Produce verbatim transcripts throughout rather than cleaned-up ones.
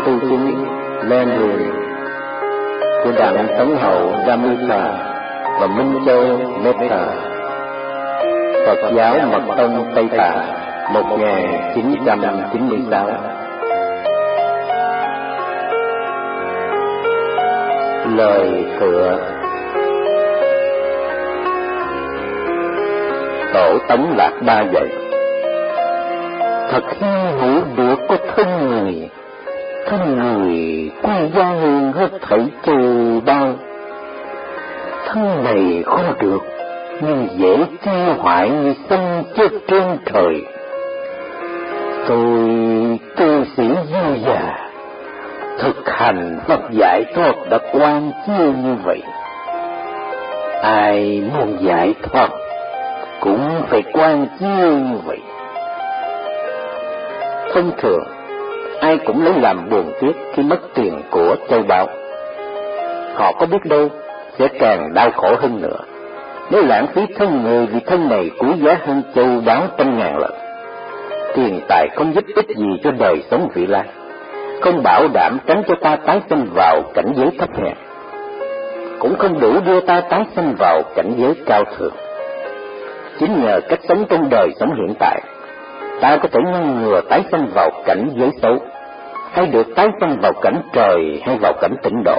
tu chứng Lenin của Đặng Tấn Hậu Ramita và Minh Châu Meta, Phật giáo Mật Tông Tây Tạng một nghìn chín trăm chín mươi sáu. Lời tựa. Tổ Tống Lạc Ba dạy: thật hy hữu được có thân người, thân người quý giá hơn hết thảy châu báu. Thân này khó được, nhưng dễ tiêu hoại như sông chết trên trời. Tôi tu sĩ du già, thực hành Phật giải thoát đã quan chiếu như vậy. Ai muốn giải thoát cũng phải quan chiếu như vậy. Thông thường, ai cũng lấy làm buồn tiếc khi mất tiền của châu báu. Họ có biết đâu sẽ càng đau khổ hơn nữa nếu lãng phí thân người, vì thân này quý giá hơn châu báu trăm ngàn lần. Tiền tài không giúp ích gì cho đời sống vị lai, không bảo đảm tránh cho ta tái sinh vào cảnh giới thấp hèn, cũng không đủ đưa ta tái sinh vào cảnh giới cao thượng. Chính nhờ cách sống trong đời sống hiện tại, ta có thể ngăn ngừa tái sinh vào cảnh giới xấu, hay được tái sinh vào cảnh trời hay vào cảnh tịnh độ.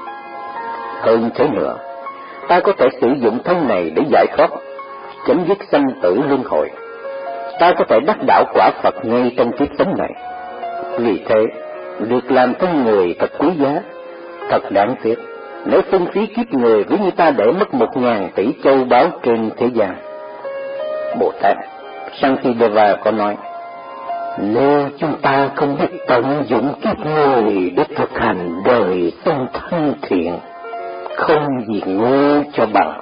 Hơn thế nữa, ta có thể sử dụng thân này để giải thoát, chấm dứt sanh tử luân hồi. Ta có thể đắc đạo quả Phật ngay trong kiếp sống này. Vì thế, được làm thân người thật quý giá, thật đáng tiếc nếu phung phí kiếp người ví như ta để mất một ngàn tỷ châu báu trên thế gian. Bồ Tát Sankideva có nói: nếu chúng ta không biết tận dụng kiếp người để thực hành đời sống thân thiện, không gì ngu cho bằng.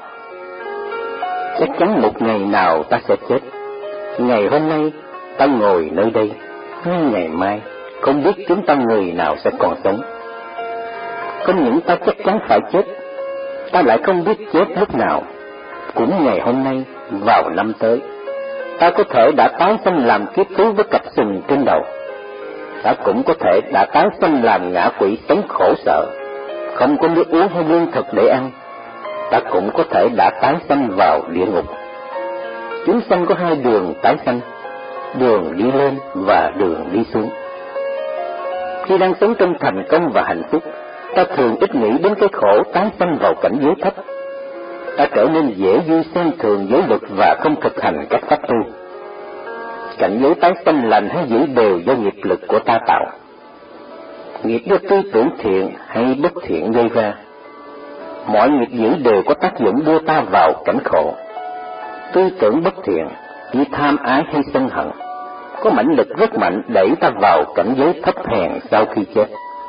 Chắc chắn một ngày nào ta sẽ chết. Ngày hôm nay ta ngồi nơi đây, nhưng ngày mai không biết chúng ta người nào sẽ còn sống. Không những ta chắc chắn phải chết, ta lại không biết chết lúc nào. Cũng ngày hôm nay, vào năm tới, ta có thể đã tái sanh làm kiếp thú với cặp sừng trên đầu. Ta cũng có thể đã tái sanh làm ngã quỷ sống khổ sở, không có nước uống hay lương thực để ăn. Ta cũng có thể đã tái sanh vào địa ngục. Chúng sanh có hai đường tái sanh, đường đi lên và đường đi xuống. Khi đang sống trong thành công và hạnh phúc, ta thường ít nghĩ đến cái khổ tái sanh vào cảnh giới thấp. Ta trở nên dễ vui xem thường giới luật và không thực hành các pháp tu. Cảnh giới tái sanh lành hay dữ đều do nghiệp lực của ta tạo. Nghiệp do tư tưởng thiện hay bất thiện gây ra. Mọi nghiệp dữ đều có tác dụng đưa ta vào cảnh khổ. Tư tưởng bất thiện như tham ái hay sân hận có mãnh lực rất mạnh đẩy ta vào cảnh giới thấp hèn sau khi chết.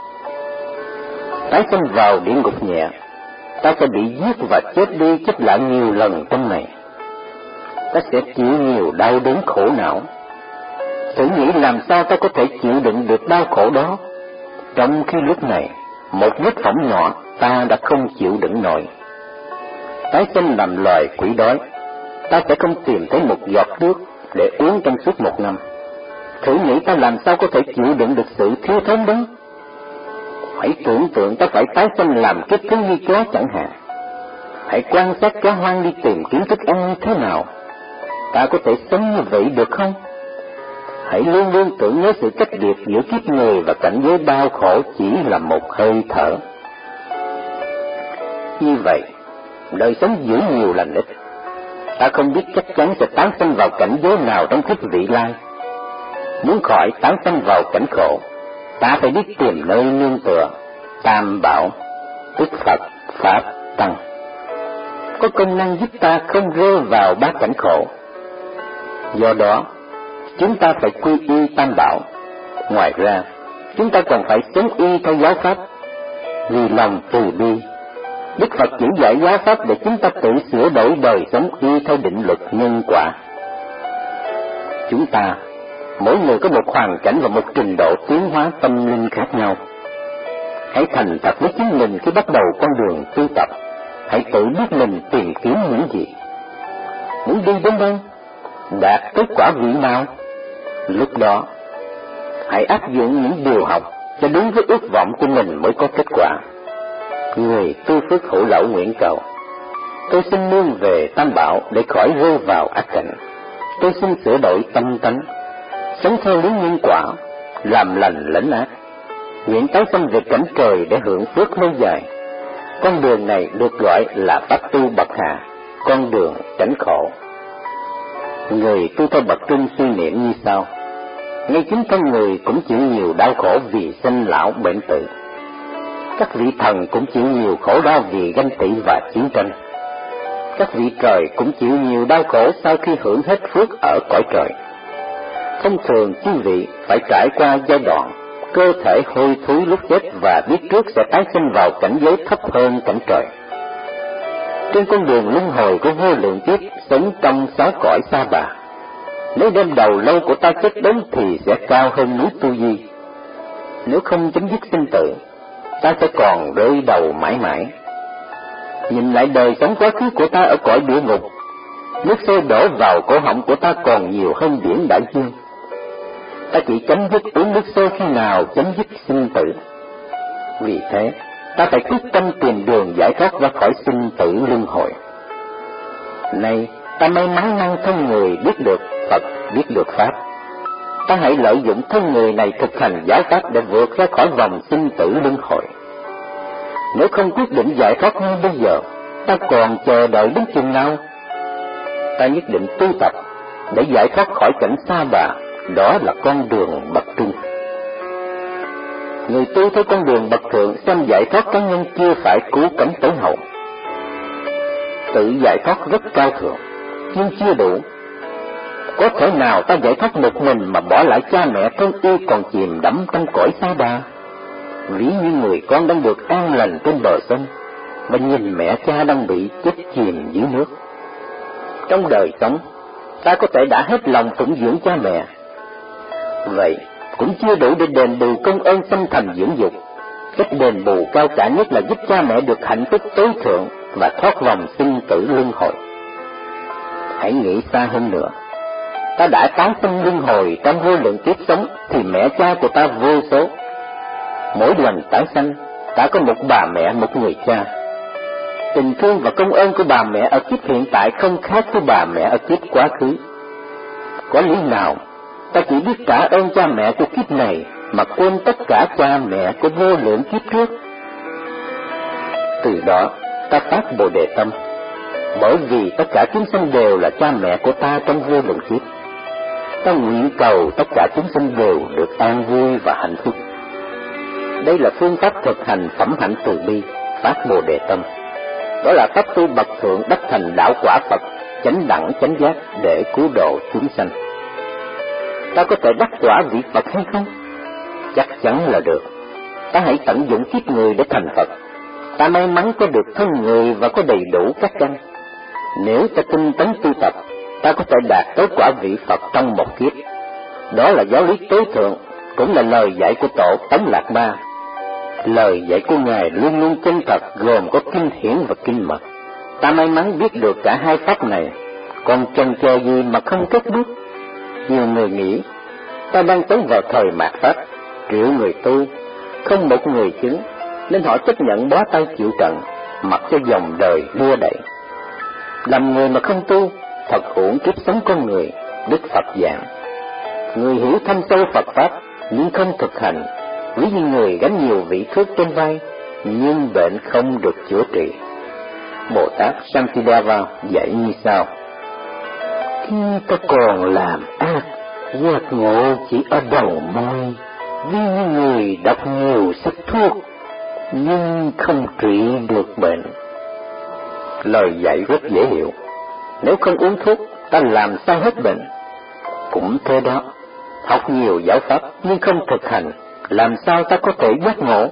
Tái sanh vào địa ngục nhẹ, ta sẽ bị giết và chết đi chết lại nhiều lần trong này. Ta sẽ chịu nhiều đau đớn khổ não. Thử nghĩ làm sao ta có thể chịu đựng được đau khổ đó, trong khi lúc này một vết phỏng nhỏ ta đã không chịu đựng nổi. Tái sinh làm loài quỷ đói, ta sẽ không tìm thấy một giọt nước để uống trong suốt một năm. Thử nghĩ ta làm sao có thể chịu đựng được sự thiếu thốn đó. Hãy tưởng tượng ta phải tái sinh làm kiếp thú như chó chẳng hạn. Hãy quan sát chó hoang đi tìm kiếm thức ăn như thế nào. Ta có thể sống như vậy được không? Hãy luôn luôn tưởng nhớ sự cách biệt giữa kiếp người và cảnh giới đau khổ chỉ là một hơi thở. Như vậy, đời sống giữ nhiều lành ít. Ta không biết chắc chắn sẽ tán sanh vào cảnh giới nào trong kiếp vị lai. Muốn khỏi tán sanh vào cảnh khổ, ta phải biết tìm nơi nương tựa, tam bảo, tức Phật, Pháp, Tăng. Có công năng giúp ta không rơi vào ba cảnh khổ. Do đó, chúng ta phải quy y tam bảo. Ngoài ra, chúng ta còn phải sống y theo giáo pháp. Vì lòng từ bi, Đức Phật chỉ dạy giáo pháp để chúng ta tự sửa đổi đời sống y theo định luật nhân quả. Chúng ta, mỗi người có một hoàn cảnh và một trình độ tiến hóa tâm linh khác nhau. Hãy thành thật với chính mình khi bắt đầu con đường tu tập. Hãy tự biết mình tìm kiếm những gì, muốn đi đến đâu, đạt kết quả vị nào. Lúc đó, hãy áp dụng những điều học cho đúng với ước vọng của mình mới có kết quả. Người tu phước hữu lậu nguyện cầu: tôi xin nương về Tam Bảo để khỏi rơi vào ác cảnh. Tôi xin sửa đổi tâm tánh, sống theo lý nhân quả, làm lành lẫn ác. Nguyện tái sanh về cảnh trời để hưởng phước lâu dài. Con đường này được gọi là pháp tu bậc hạ, con đường tránh khổ. Người tu theo bậc trung suy niệm như sau: ngay chính con người cũng chịu nhiều đau khổ vì sinh lão bệnh tử. Các vị thần cũng chịu nhiều khổ đau vì ganh tị và chiến tranh. Các vị trời cũng chịu nhiều đau khổ sau khi hưởng hết phước ở cõi trời. Thông thường chư vị phải trải qua giai đoạn cơ thể hôi thối lúc chết và biết trước sẽ tái sinh vào cảnh giới thấp hơn cảnh trời. Trên con đường luân hồi của vô lượng kiếp sống trong sáu cõi sa bà, nếu đêm đầu lâu của ta chết đến thì sẽ cao hơn núi Tu Di. Nếu không chấm dứt sinh tử, ta sẽ còn rơi đầu mãi mãi. Nhìn lại đời sống quá khứ của ta ở cõi địa ngục, nước sôi đổ vào cổ họng của ta còn nhiều hơn biển đại dương. Ta chỉ chấm dứt uống nước sôi khi nào chấm dứt sinh tử. Vì thế, ta phải quyết tâm tìm đường giải thoát ra khỏi sinh tử luân hồi. Nay, ta may mắn năng thân người biết được Phật, biết được Pháp. Ta hãy lợi dụng thân người này thực hành giải pháp để vượt ra khỏi vòng sinh tử luân hồi. Nếu không quyết định giải thoát ngay bây giờ, ta còn chờ đợi đến chừng nào? Ta nhất định tu tập để giải thoát khỏi cảnh sa bà, đó là con đường bậc trung. Người tu theo con đường bậc thượng xem giải thoát cá nhân chưa phải cứu cánh tối hậu. Tự giải thoát rất cao thượng, nhưng chưa đủ. Có thể nào ta giải thoát một mình mà bỏ lại cha mẹ thân yêu còn chìm đắm trong cõi sa bà? Ví như người con đang được an lành trên bờ sông và nhìn mẹ cha đang bị chết chìm dưới nước. Trong đời sống, ta có thể đã hết lòng phụng dưỡng cha mẹ, vậy cũng chưa đủ để đền bù công ơn sanh thành dưỡng dục. Cách đền bù cao cả nhất là giúp cha mẹ được hạnh phúc tối thượng và thoát vòng sinh tử luân hồi. Hãy nghĩ xa hơn nữa. Ta đã tái sinh luân hồi trong vô lượng kiếp sống thì mẹ cha của ta vô số. Mỗi lần tái sanh, ta có một bà mẹ, một người cha. Tình thương và công ơn của bà mẹ ở kiếp hiện tại không khác với bà mẹ ở kiếp quá khứ. Có lý nào ta chỉ biết trả ơn cha mẹ của kiếp này mà quên tất cả cha mẹ của vô lượng kiếp trước? Từ đó ta phát Bồ Đề tâm, bởi vì tất cả chúng sanh đều là cha mẹ của ta trong vô lượng kiếp. Ta nguyện cầu tất cả chúng sanh đều được an vui và hạnh phúc. Đây là phương pháp thực hành phẩm hạnh từ bi, phát Bồ Đề tâm. Đó là pháp tu bậc thượng đắc thành đạo quả Phật, chánh đẳng chánh giác để cứu độ chúng sanh. Ta có thể đắc quả vị Phật hay không? Chắc chắn là được. Ta hãy tận dụng kiếp người để thành Phật. Ta may mắn có được thân người và có đầy đủ các căn. Nếu ta tinh tấn tu tập, ta có thể đạt tới quả vị Phật trong một kiếp. Đó là giáo lý tối thượng, cũng là lời dạy của Tổ Tống Lạc Ma. Lời dạy của Ngài luôn luôn chân thật, gồm có kinh hiển và kinh mật. Ta may mắn biết được cả hai pháp này, còn chần chờ gì mà không cất bước? Nhiều người nghĩ ta đang tới vào thời mạt pháp, triệu người tu, không một người chứng, nên họ chấp nhận bó tay chịu trận, mặc cho dòng đời đưa đẩy. Làm người mà không tu, thật uổng kiếp sống con người. Đức Phật giảng: người hiểu thâm sâu Phật pháp nhưng không thực hành, ví như người gánh nhiều vị thước trên vai nhưng bệnh không được chữa trị. Bồ Tát Santideva dạy như sau: khi ta còn làm ác, giác ngộ chỉ ở đầu môi, ví như người đọc nhiều sách thuốc nhưng không trị được bệnh. Lời dạy rất dễ hiểu. Nếu không uống thuốc, ta làm sao hết bệnh? Cũng thế đó, học nhiều giáo pháp nhưng không thực hành, làm sao ta có thể giác ngộ?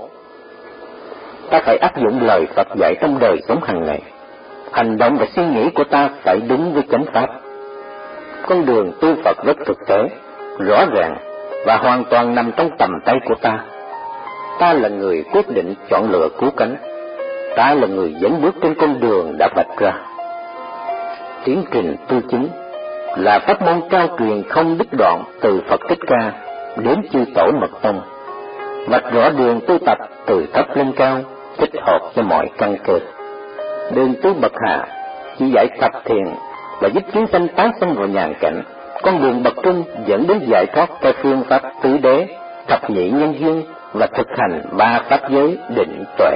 Ta phải áp dụng lời Phật dạy trong đời sống hàng ngày. Hành động và suy nghĩ của ta phải đúng với chánh pháp. Con đường tu Phật rất thực tế, rõ ràng và hoàn toàn nằm trong tầm tay của ta. Ta là người quyết định chọn lựa cứu cánh. Ta là người dẫn bước trên con đường đã vạch ra. Tiến trình tu chứng là pháp môn cao truyền không đứt đoạn từ Phật Thích Ca đến chư Tổ Mật Tông. vạch rõ đường tu tập từ thấp lên cao, thích hợp cho mọi căn cơ. Đường tu bậc hạ chỉ dạy tập thiền và giúp chúng sanh tái sanh vào nhàn cảnh. Con đường bậc trung dẫn đến giải thoát theo phương pháp tứ đế, thập nhị nhân duyên và thực hành ba pháp giới định tuệ.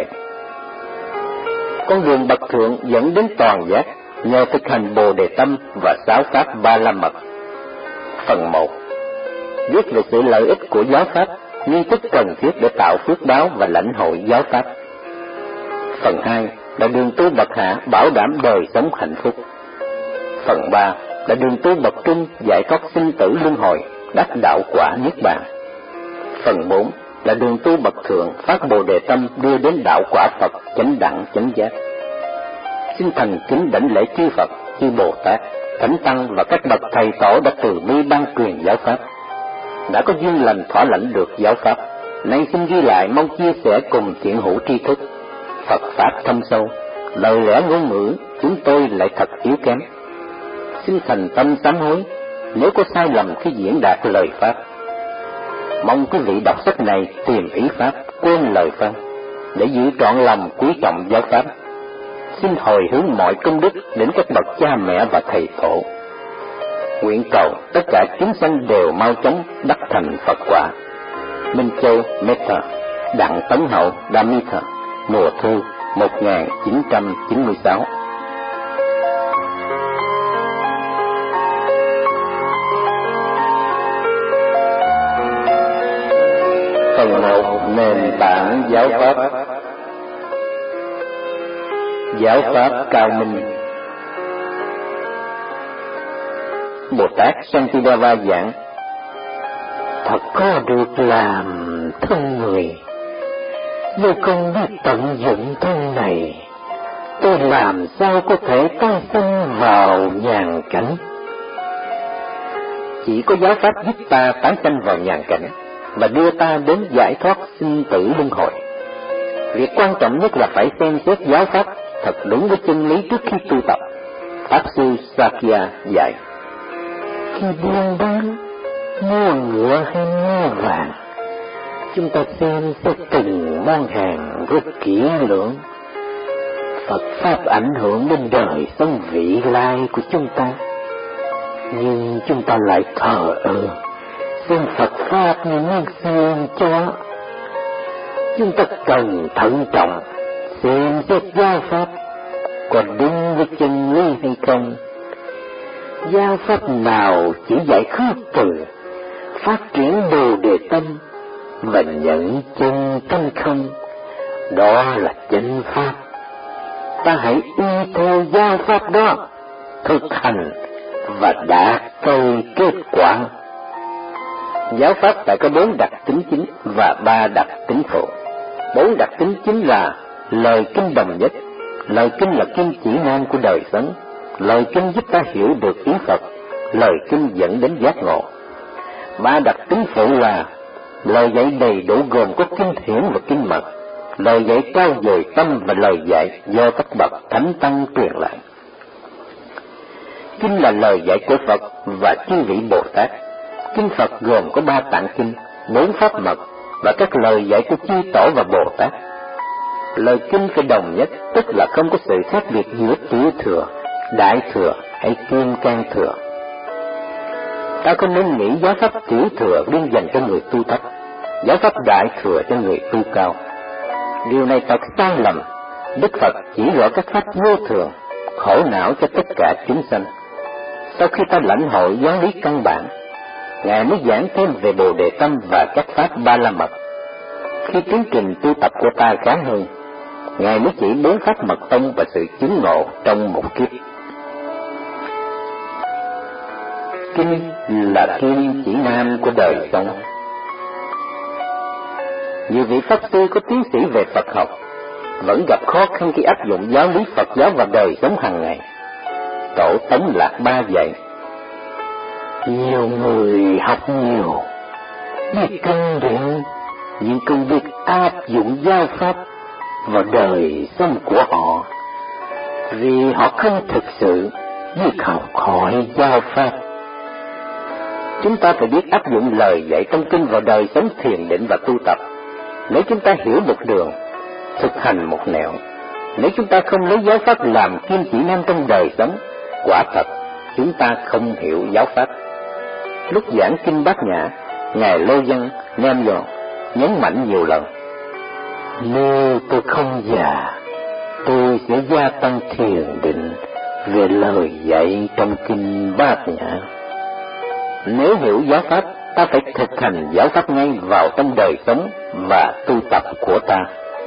Con đường bậc thượng dẫn đến toàn giác nhờ thực hành Bồ Đề Tâm và sáu pháp Ba La Mật. Phần một, viết về sự lợi ích của giáo pháp, nghi thức cần thiết để tạo phước báo và lãnh hội giáo pháp. Phần hai là đường tu bậc hạ bảo đảm đời sống hạnh phúc. Phần ba là đường tu bậc trung giải thoát sinh tử luân hồi, đắc đạo quả niết bàn. Phần bốn là đường tu bậc thượng phát Bồ Đề Tâm đưa đến đạo quả Phật chánh đẳng chánh giác. Xin thành kính đảnh lễ chư Phật, chư Bồ Tát, Thánh Tăng và các bậc thầy tổ đã từ bi ban truyền giáo pháp. Đã có duyên lành thỏa lãnh được giáo pháp, nay xin ghi lại mong chia sẻ cùng thiện hữu tri thức. Phật pháp thâm sâu, lời lẽ ngôn ngữ chúng tôi lại thật yếu kém. Xin thành tâm sám hối nếu có sai lầm khi diễn đạt lời pháp. Mong quý vị đọc sách này tìm ý pháp, quên lời pháp, để giữ trọn lòng quý trọng giáo pháp. Xin hồi hướng mọi công đức đến các bậc cha mẹ và thầy tổ. Nguyện cầu tất cả chúng sanh đều mau chóng đắc thành Phật quả. Minh Châu Metta, Đặng Tấn Hậu Dhammita, mùa thu một nghìn chín trăm chín mươi sáu. Phần một, nền tảng giáo pháp. Giáo pháp cao minh. Bồ Tát Santideva giảng: thật có được làm thân người, nếu không biết tận dụng thân này, tôi làm sao có thể tái sanh vào nhàn cảnh. Chỉ có giáo pháp giúp ta tái sanh vào nhàn cảnh và đưa ta đến giải thoát sinh tử luân hồi. Việc quan trọng nhất là phải xem xét giáo pháp thật đúng với chân lý trước khi tu tập. Pháp sư Sakya dạy: khi buôn bán, mua ngựa hay mua vàng, chúng ta xem xét từng món hàng rất kỹ lưỡng. Phật pháp ảnh hưởng đến đời sống vị lai của chúng ta, nhưng chúng ta lại thờ ơ xem Phật pháp như miếng xương chó. Chúng ta cần thận trọng xem xét giáo pháp còn đúng với chân lý hay không. Giáo pháp nào chỉ dạy khước từ, phát triển Bồ Đề Tâm và nhận chân tánh không, đó là chánh pháp. Ta hãy y theo giáo pháp đó, thực hành và đạt tới kết quả. Giáo pháp phải có bốn đặc tính chính và ba đặc tính phụ. Bốn đặc tính chính là lời kinh đồng nhất. Lời kinh là kim chỉ nam của đời sống. Lời kinh giúp ta hiểu được ý Phật. Lời kinh dẫn đến giác ngộ. Ba đặc tính phụ là lời dạy đầy đủ gồm có kinh hiển và kinh mật, lời dạy trao dồi tâm và lời dạy do các bậc thánh tăng truyền lại. Kinh là lời dạy của Phật và chư vị Bồ Tát. Kinh Phật gồm có ba tạng kinh, bốn pháp mật và các lời dạy của chư tổ và Bồ Tát. Lời kinh phải đồng nhất, tức là không có sự khác biệt giữa tiểu thừa, đại thừa hay kim cang thừa. Ta không nên nghĩ giáo pháp tiểu thừa riêng dành cho người tu thấp, giáo pháp đại thừa cho người tu cao. Điều này thật sai lầm. Đức Phật chỉ rõ các pháp vô thường, khổ não cho tất cả chúng sanh. Sau khi ta lãnh hội giáo lý căn bản, Ngài mới giảng thêm về Bồ Đề Tâm và các pháp Ba La Mật. Khi tiến trình tu tập của ta khá hơn, Ngài mới chỉ bốn pháp mật tông và sự chứng ngộ trong một kiếp. Kinh là kim chỉ nam của đời sống. Nhiều vị pháp sư có tiến sĩ về Phật học vẫn gặp khó khăn khi áp dụng giáo lý Phật giáo vào đời sống hàng ngày. Tổ Tống Lạc Ba dạy: nhiều người học nhiều, biết căn định, nhưng không biết áp dụng giáo pháp vào đời sống của họ, vì họ không thực sự biết học hỏi giáo pháp. Chúng ta phải biết áp dụng lời dạy trong kinh vào đời sống thiền định và tu tập, Nếu chúng ta hiểu một đường, thực hành một nẻo, nếu chúng ta không lấy giáo pháp làm kim chỉ nam trong đời sống, quả thật chúng ta không hiểu giáo pháp. Lúc giảng kinh Bát Nhã, Ngài Lô Dân Nam Dò nhấn mạnh nhiều lần: nếu tôi không già, tôi sẽ gia tăng thiền định về lời dạy trong kinh Bát Nhã. Nếu hiểu giáo pháp, ta phải thực hành giáo pháp ngay vào trong đời sống và tu tập của ta.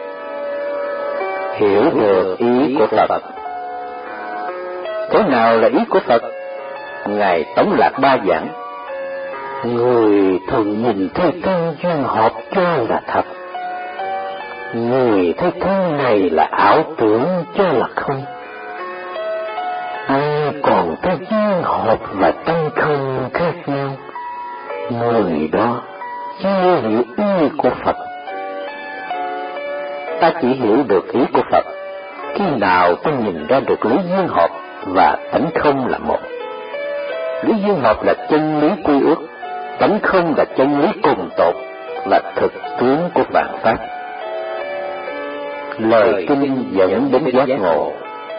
Hiểu được ý của Phật. Thế nào là ý của Phật? Ngài Tống Lạc Ba giảng: người thường nhìn thấy thân duyên hợp cho là thật, người thấy thân này là ảo tưởng cho là không. Ai còn thấy duyên hợp và tâm không khác nhau, người đó chưa hiểu ý của Phật. Ta chỉ hiểu được ý của Phật khi nào ta nhìn ra được lý duyên hợp và tánh không là một. Lý duyên hợp là chân lý quy ước, tánh không là chân lý cùng tột và thực tướng của vạn pháp. Lời kinh dẫn đến giác ngộ.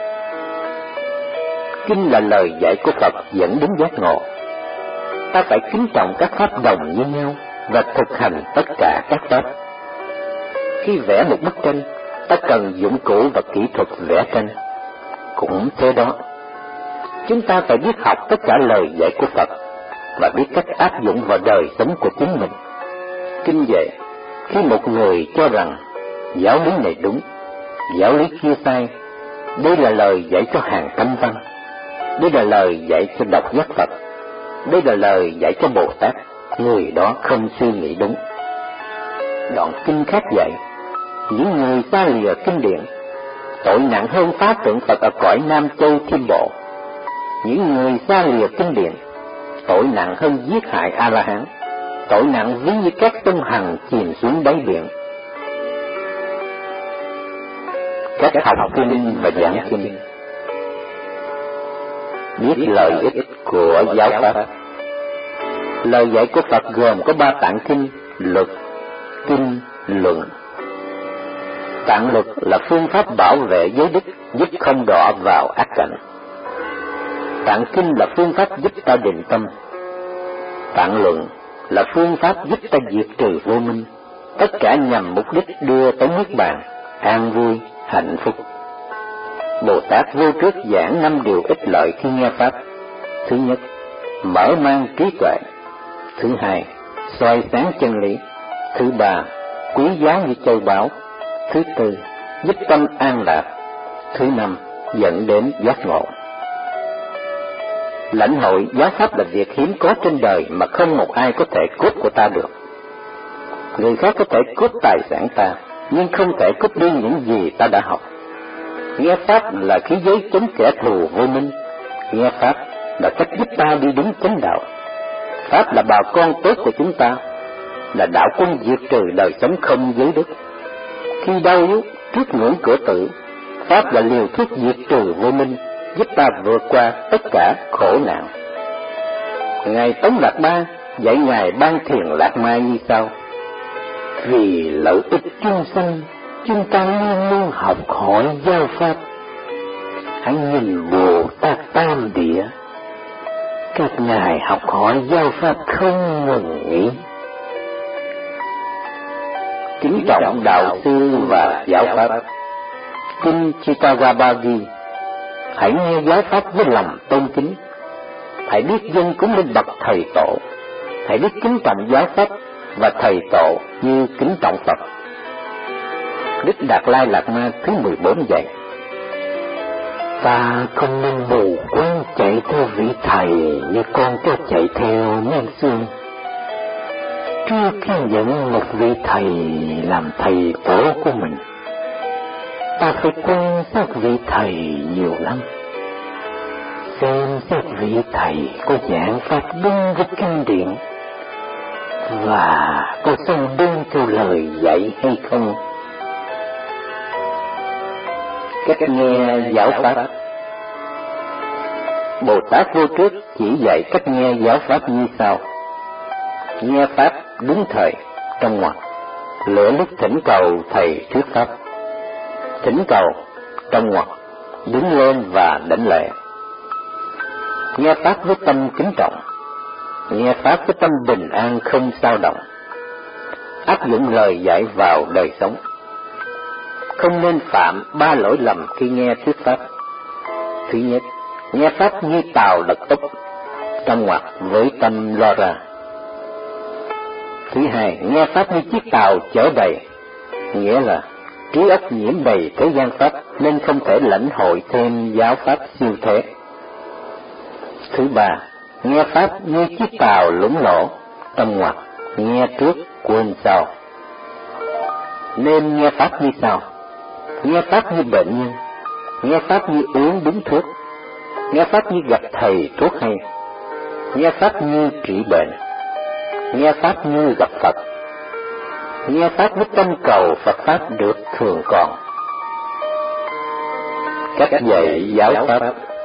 Kinh là lời dạy của Phật dẫn đến giác ngộ. Ta phải kính trọng các pháp đồng như nhau và thực hành tất cả các pháp. Khi vẽ một bức tranh, ta cần dụng cụ và kỹ thuật vẽ tranh. Cũng thế đó, chúng ta phải biết học tất cả lời dạy của Phật và biết cách áp dụng vào đời sống của chính mình. Kinh dạy, khi một người cho rằng giáo lý này đúng, giáo lý kia sai, đây là lời dạy cho hàng trăm văn, đây là lời dạy cho độc giác Phật, đây là lời dạy cho Bồ Tát, người đó không suy nghĩ đúng. Đoạn kinh khác dạy, những người xa lìa kinh điển, tội nặng hơn phá tượng Phật ở cõi Nam Châu Thiên Bộ. Những người xa lìa kinh điển, tội nặng hơn giết hại A-la-hán, tội nặng ví như các sông Hằng chìm xuống đáy biển. Cách học kinh và giảng kinh. Biết lợi ích của giáo pháp. Lời dạy của Phật gồm có ba tạng kinh: luật, kinh, luận. Tạng luật là phương pháp bảo vệ giới đức, giúp không đọa vào ác cảnh. Tạng kinh là phương pháp giúp ta định tâm. Tạng luận là phương pháp giúp ta diệt trừ vô minh, tất cả nhằm mục đích đưa tới niết bàn, an vui, hạnh phúc. Bồ Tát Vô Trước giảng năm điều ích lợi khi nghe pháp. Thứ nhất, mở mang trí tuệ. Thứ hai, soi sáng chân lý. Thứ ba, quý giá như châu báu. Thứ tư, giúp tâm an lạc. Thứ năm, dẫn đến giác ngộ. Lãnh hội giáo pháp là việc hiếm có trên đời mà không một ai có thể cướp của ta được. Người khác có thể cướp tài sản ta, nhưng không thể cướp đi những gì ta đã học. Nghe pháp là khí giới chống kẻ thù vô minh. Nghe pháp là cách giúp ta đi đúng chánh đạo. Pháp là bà con tốt của chúng ta, là đạo quân diệt trừ đời sống không giới đức. Khi đau yếu trước ngưỡng cửa tử, pháp là liều thuốc diệt trừ vô minh, giúp ta vượt qua tất cả khổ nạn. Ngài Tống Lạc Ba dạy Ngài Ban Thiền Lạc Ma như sau: vì lợi ích chúng sanh, chúng ta luôn luôn học hỏi giáo pháp. Hãy nhìn Bồ Tát Tam Địa, các ngài học hỏi giáo pháp không ngừng nghỉ. Kính trọng đạo sư và giáo pháp. Kinh Chittagarbha, hãy nghe giáo pháp với lòng tôn kính. Hãy biết dâng cúng lên bậc thầy tổ. Hãy biết kính trọng giáo pháp và thầy tổ như kính trọng Phật. Đức Đạt Lai Lạt Ma thứ mười bốn dạy: ta không nên mù quáng chạy theo vị thầy như con cho chạy theo ngang xương. Trước khi nhận một vị thầy làm thầy tổ của mình, ta phải quan sát vị thầy nhiều lắm, xem xét vị thầy có giảng pháp đúng với kinh điển và có sống đúng theo lời dạy hay không. Cách nghe giáo pháp. Bồ Tát Vô Trước chỉ dạy cách nghe giáo pháp như sau: nghe pháp đúng thời, trong ngoặc, lửa lúc thỉnh cầu thầy thuyết pháp. Thỉnh cầu trong ngoặc, đứng lên và đảnh lễ. Nghe pháp với tâm kính trọng, nghe pháp với tâm bình an không dao động. Áp dụng lời dạy vào đời sống. Không nên phạm ba lỗi lầm khi nghe thuyết pháp. Thứ nhất, nghe pháp như tàu lật úp, trong ngoặc với tâm lo ra. Thứ hai, nghe pháp như chiếc tàu chở đầy, nghĩa là trí óc nhiễm đầy thế gian pháp nên không thể lãnh hội thêm giáo pháp siêu thế. Thứ ba, nghe pháp như chiếc tàu lũng lỗ, trong ngoặc nghe trước quên sau. Nên nghe pháp như sau: nghe pháp như bệnh nhân, nghe pháp như uống đúng thuốc, nghe pháp như gặp thầy thuốc hay, nghe pháp như trị bệnh, nghe pháp như gặp Phật, nghe pháp với tâm cầu Phật pháp được thường còn. Cách dạy giáo pháp.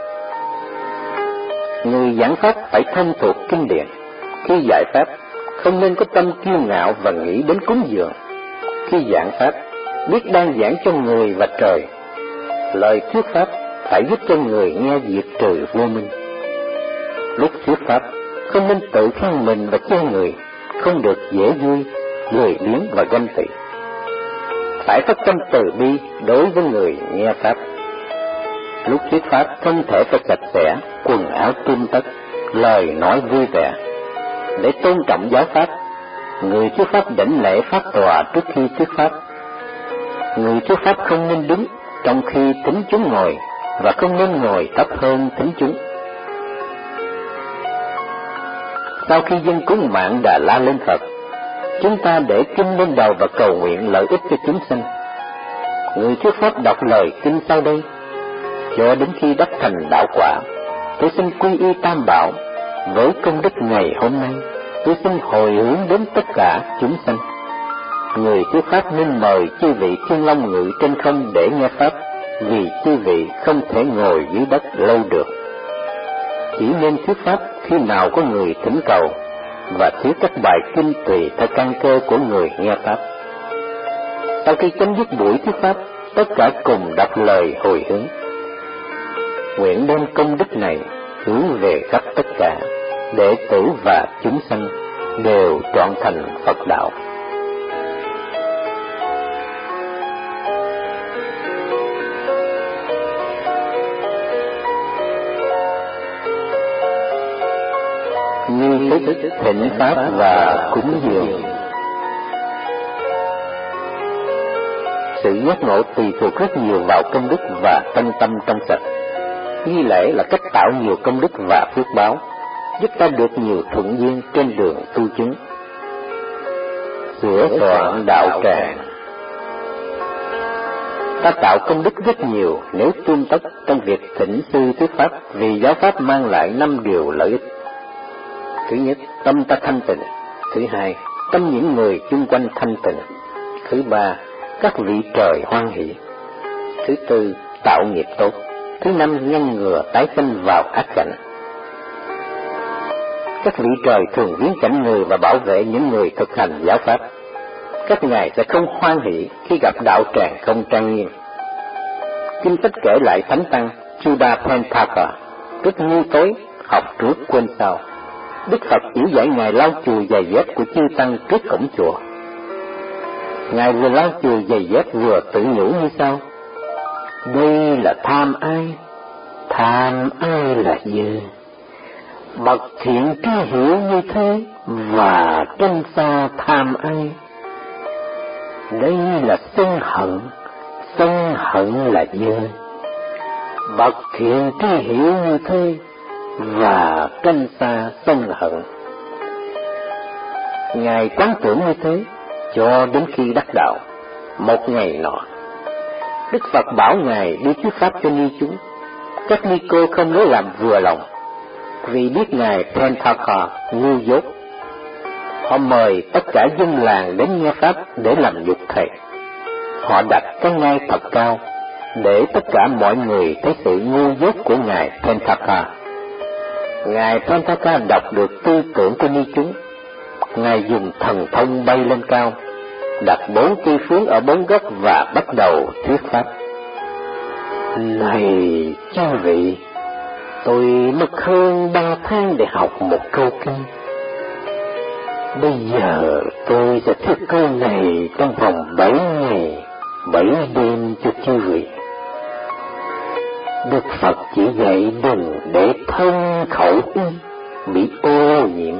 Người giảng pháp phải thông thuộc kinh điển. Khi dạy pháp, không nên có tâm kiêu ngạo và nghĩ đến cúng dường. Khi giảng pháp, biết đang giảng cho người và trời. Lời thuyết pháp phải giúp cho người nghe diệt trừ vô minh. Lúc thuyết pháp, không nên tự khen mình và chê người, không được dễ vui, lười biếng và ganh tị. Phải phát tâm từ bi đối với người nghe pháp. Lúc thuyết pháp, thân thể phải sạch sẽ, quần áo tươm tất, lời nói vui vẻ. Để tôn trọng giáo pháp, người thuyết pháp đảnh lễ pháp tòa trước khi thuyết pháp. Người thuyết pháp không nên đứng trong khi thính chúng ngồi, và không nên ngồi thấp hơn thính chúng. Sau khi dân cúng mạng Đà La lên Phật, chúng ta để kinh lên đầu và cầu nguyện lợi ích cho chúng sanh. Người thuyết pháp đọc lời kinh sau đây: cho đến khi đắc thành đạo quả, tôi xin quy y Tam Bảo. Với công đức ngày hôm nay, tôi xin hồi hướng đến tất cả chúng sanh. Người thuyết pháp nên mời chư vị thiên long ngự trên không để nghe pháp, vì chư vị không thể ngồi dưới đất lâu được. Chỉ nên thuyết pháp khi nào có người thỉnh cầu, và thuyết các bài kinh tùy theo căn cơ của người nghe pháp. Sau khi chấm dứt buổi thuyết pháp, tất cả cùng đọc lời hồi hướng. Nguyện đem công đức này hướng về khắp tất cả đệ tử và chúng sanh đều trọn thành Phật đạo. Nghi thức thỉnh pháp và cúng dường. Sự giác ngộ tùy thuộc rất nhiều vào công đức và tâm tâm trong sạch. Nghi lễ là cách tạo nhiều công đức và phước báo, giúp ta được nhiều thuận duyên trên đường tu chứng. Sửa soạn đạo tràng. Ta tạo công đức rất nhiều nếu tuân tất trong việc thỉnh sư thuyết pháp, vì giáo pháp mang lại năm điều lợi ích. Thứ nhất, tâm ta thanh tịnh. Thứ hai, tâm những người chung quanh thanh tịnh. Thứ ba, các vị trời hoan hỷ. Thứ tư, tạo nghiệp tốt. Thứ năm, ngăn ngừa tái sinh vào ác cảnh. Các vị trời thường viếng cảnh người và bảo vệ những người thực hành giáo pháp. Các ngài sẽ không hoan hỷ khi gặp đạo tràng không trang nghiêm. Kinh sách kể lại thánh tăng Chudapenthaka rất ngu tối, học trước quên sau. Đức Phật chỉ dạy ngài lau chùi giày dép của chư tăng trước cổng chùa. Ngài vừa lau chùi giày dép vừa tự nhủ như sau: đây là tham ai? Tham ai là dơ. Bậc thiện tri hiểu như thế, và tranh xa tham ai? Đây là sân hận, sân hận là dơ. Bậc thiện tri hiểu như thế, và tranh xa sân hận. Ngài quán tưởng như thế cho đến khi đắc đạo. Một ngày nọ, Đức Phật bảo ngài đi thuyết pháp cho ni chúng. Các ni cô không lấy làm vừa lòng, vì biết ngài Pentaka ngu dốt. Họ mời tất cả dân làng đến nghe pháp để làm nhục thầy. Họ đặt cái ngai thật cao để tất cả mọi người thấy sự ngu dốt của ngài Pentaka. Ngài Pentaka đọc được tư tưởng của ni chúng. Ngài dùng thần thông bay lên cao, đặt bốn cây phướng ở bốn góc và bắt đầu thuyết pháp. Này chư vị, tôi mất hơn ba tháng để học một câu kinh. Bây giờ tôi sẽ thuyết câu này trong vòng bảy ngày, bảy đêm cho chư vị. Đức Phật chỉ dạy đừng để thân khẩu ý bị ô nhiễm.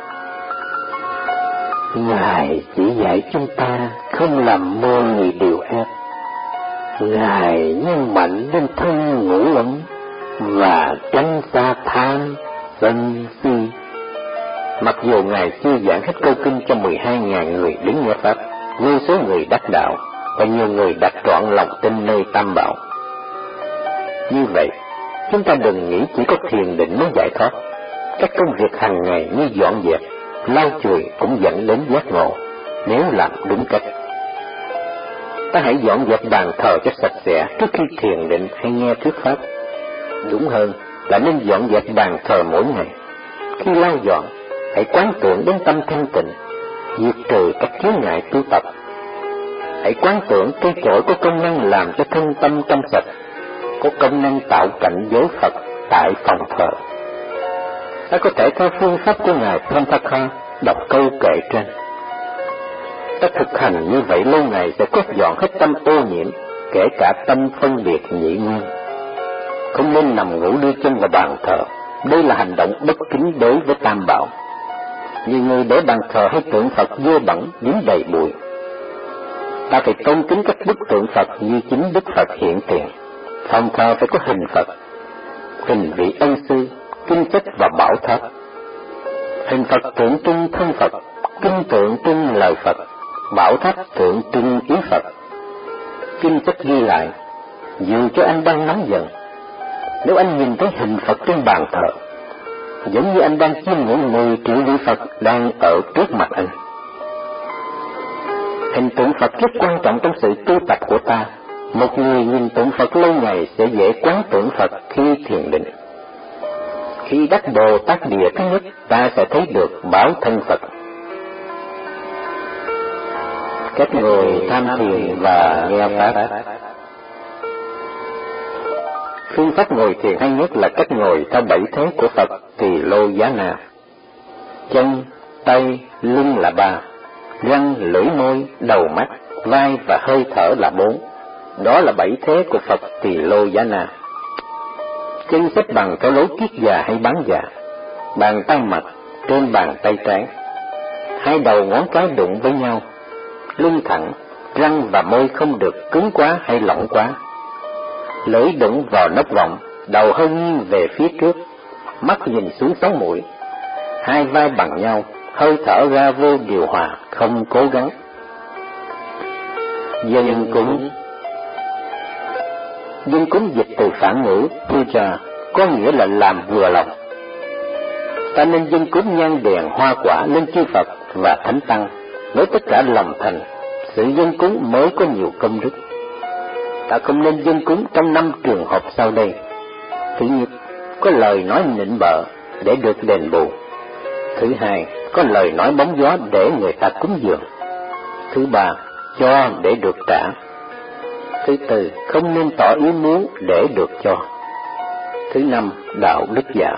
Ngài chỉ dạy chúng ta không làm mười điều ác. Ngài nhân mạnh lên thân ngũ uẩn và tránh xa tham, sân si. Mặc dù Ngài chưa giảng hết câu kinh cho mười hai nghìn người đến nghe pháp, vô số người đắc đạo và nhiều người đặt trọn lòng tin nơi Tam Bảo. Như vậy, chúng ta đừng nghĩ chỉ có thiền định mới giải thoát. Các công việc hàng ngày như dọn dẹp, lau chùi cũng dẫn đến giác ngộ, nếu làm đúng cách. Ta hãy dọn dẹp bàn thờ cho sạch sẽ trước khi thiền định hay nghe thuyết pháp. Đúng hơn là nên dọn dẹp bàn thờ mỗi ngày. Khi lau dọn, hãy quán tưởng đến tâm thanh tịnh, diệt trừ các chướng ngại tu tập. Hãy quán tưởng cây chổi có công năng làm cho thân tâm trong sạch, có công năng tạo cảnh giới Phật tại phòng thờ. Ta có thể theo phương pháp của Ngài Pranthaka đọc câu kệ trên. Ta thực hành như vậy lâu ngày sẽ quét dọn hết tâm ô nhiễm, kể cả tâm phân biệt nhị nguyên. Không nên nằm ngủ đưa chân vào bàn thờ, đây là hành động bất kính đối với Tam Bảo. Nhiều người để bàn thờ hay tượng Phật dơ bẩn, dính đầy bụi. Ta phải tôn kính các bức tượng Phật như chính Đức Phật hiện tiền. Phòng thờ phải có hình Phật, hình vị ân sư, kinh sách và bảo tháp. Hình Phật tượng trưng thân Phật, kinh tượng trưng lời Phật, bảo tháp tượng trưng ý Phật. Kinh sách ghi lại, dù cho anh đang nóng giận, nếu anh nhìn thấy hình Phật trên bàn thờ, giống như anh đang chiêm ngưỡng mười triệu vị Phật đang ở trước mặt anh. Hình tượng Phật rất quan trọng trong sự tu tập của ta. Một người nhìn tượng Phật lâu ngày sẽ dễ quán tưởng Phật khi thiền định. Khi đắc Bồ Tát Địa thứ nhất, ta sẽ thấy được báo thân Phật. Cách ngồi tham thiền và nghe pháp. Phương pháp ngồi thiền hay nhất là cách ngồi theo bảy thế của Phật Tỳ Lô Giá Na. Chân, tay, lưng là ba, răng, lưỡi, môi, đầu, mắt, vai và hơi thở là bốn. Đó là bảy thế của Phật Tỳ Lô Giá Na. Chân xếp bằng theo lối kiết già hay bán già, bàn tay mặt trên bàn tay trái, hai đầu ngón cái đụng với nhau, lưng thẳng, răng và môi không được cứng quá hay lỏng quá, lưỡi đụng vào nóc vọng, đầu hơi nghiêng về phía trước, mắt nhìn xuống sống mũi, hai vai bằng nhau, hơi thở ra vô điều hòa, không cố gắng. Dân cúng. Dân cúng dịch từ phản ngữ puja, có nghĩa là làm vừa lòng. Ta nên dân cúng nhang đèn hoa quả lên chư Phật và Thánh Tăng, với tất cả lòng thành, sự dân cúng mới có nhiều công đức. Ta không nên dân cúng trong năm trường hợp sau đây. Thứ nhất, có lời nói nịnh bợ để được đền bù. Thứ hai, có lời nói bóng gió để người ta cúng dường. Thứ ba, cho để được trả. Thứ tư, không nên tỏ ý muốn để được cho. Thứ năm, đạo đức giả.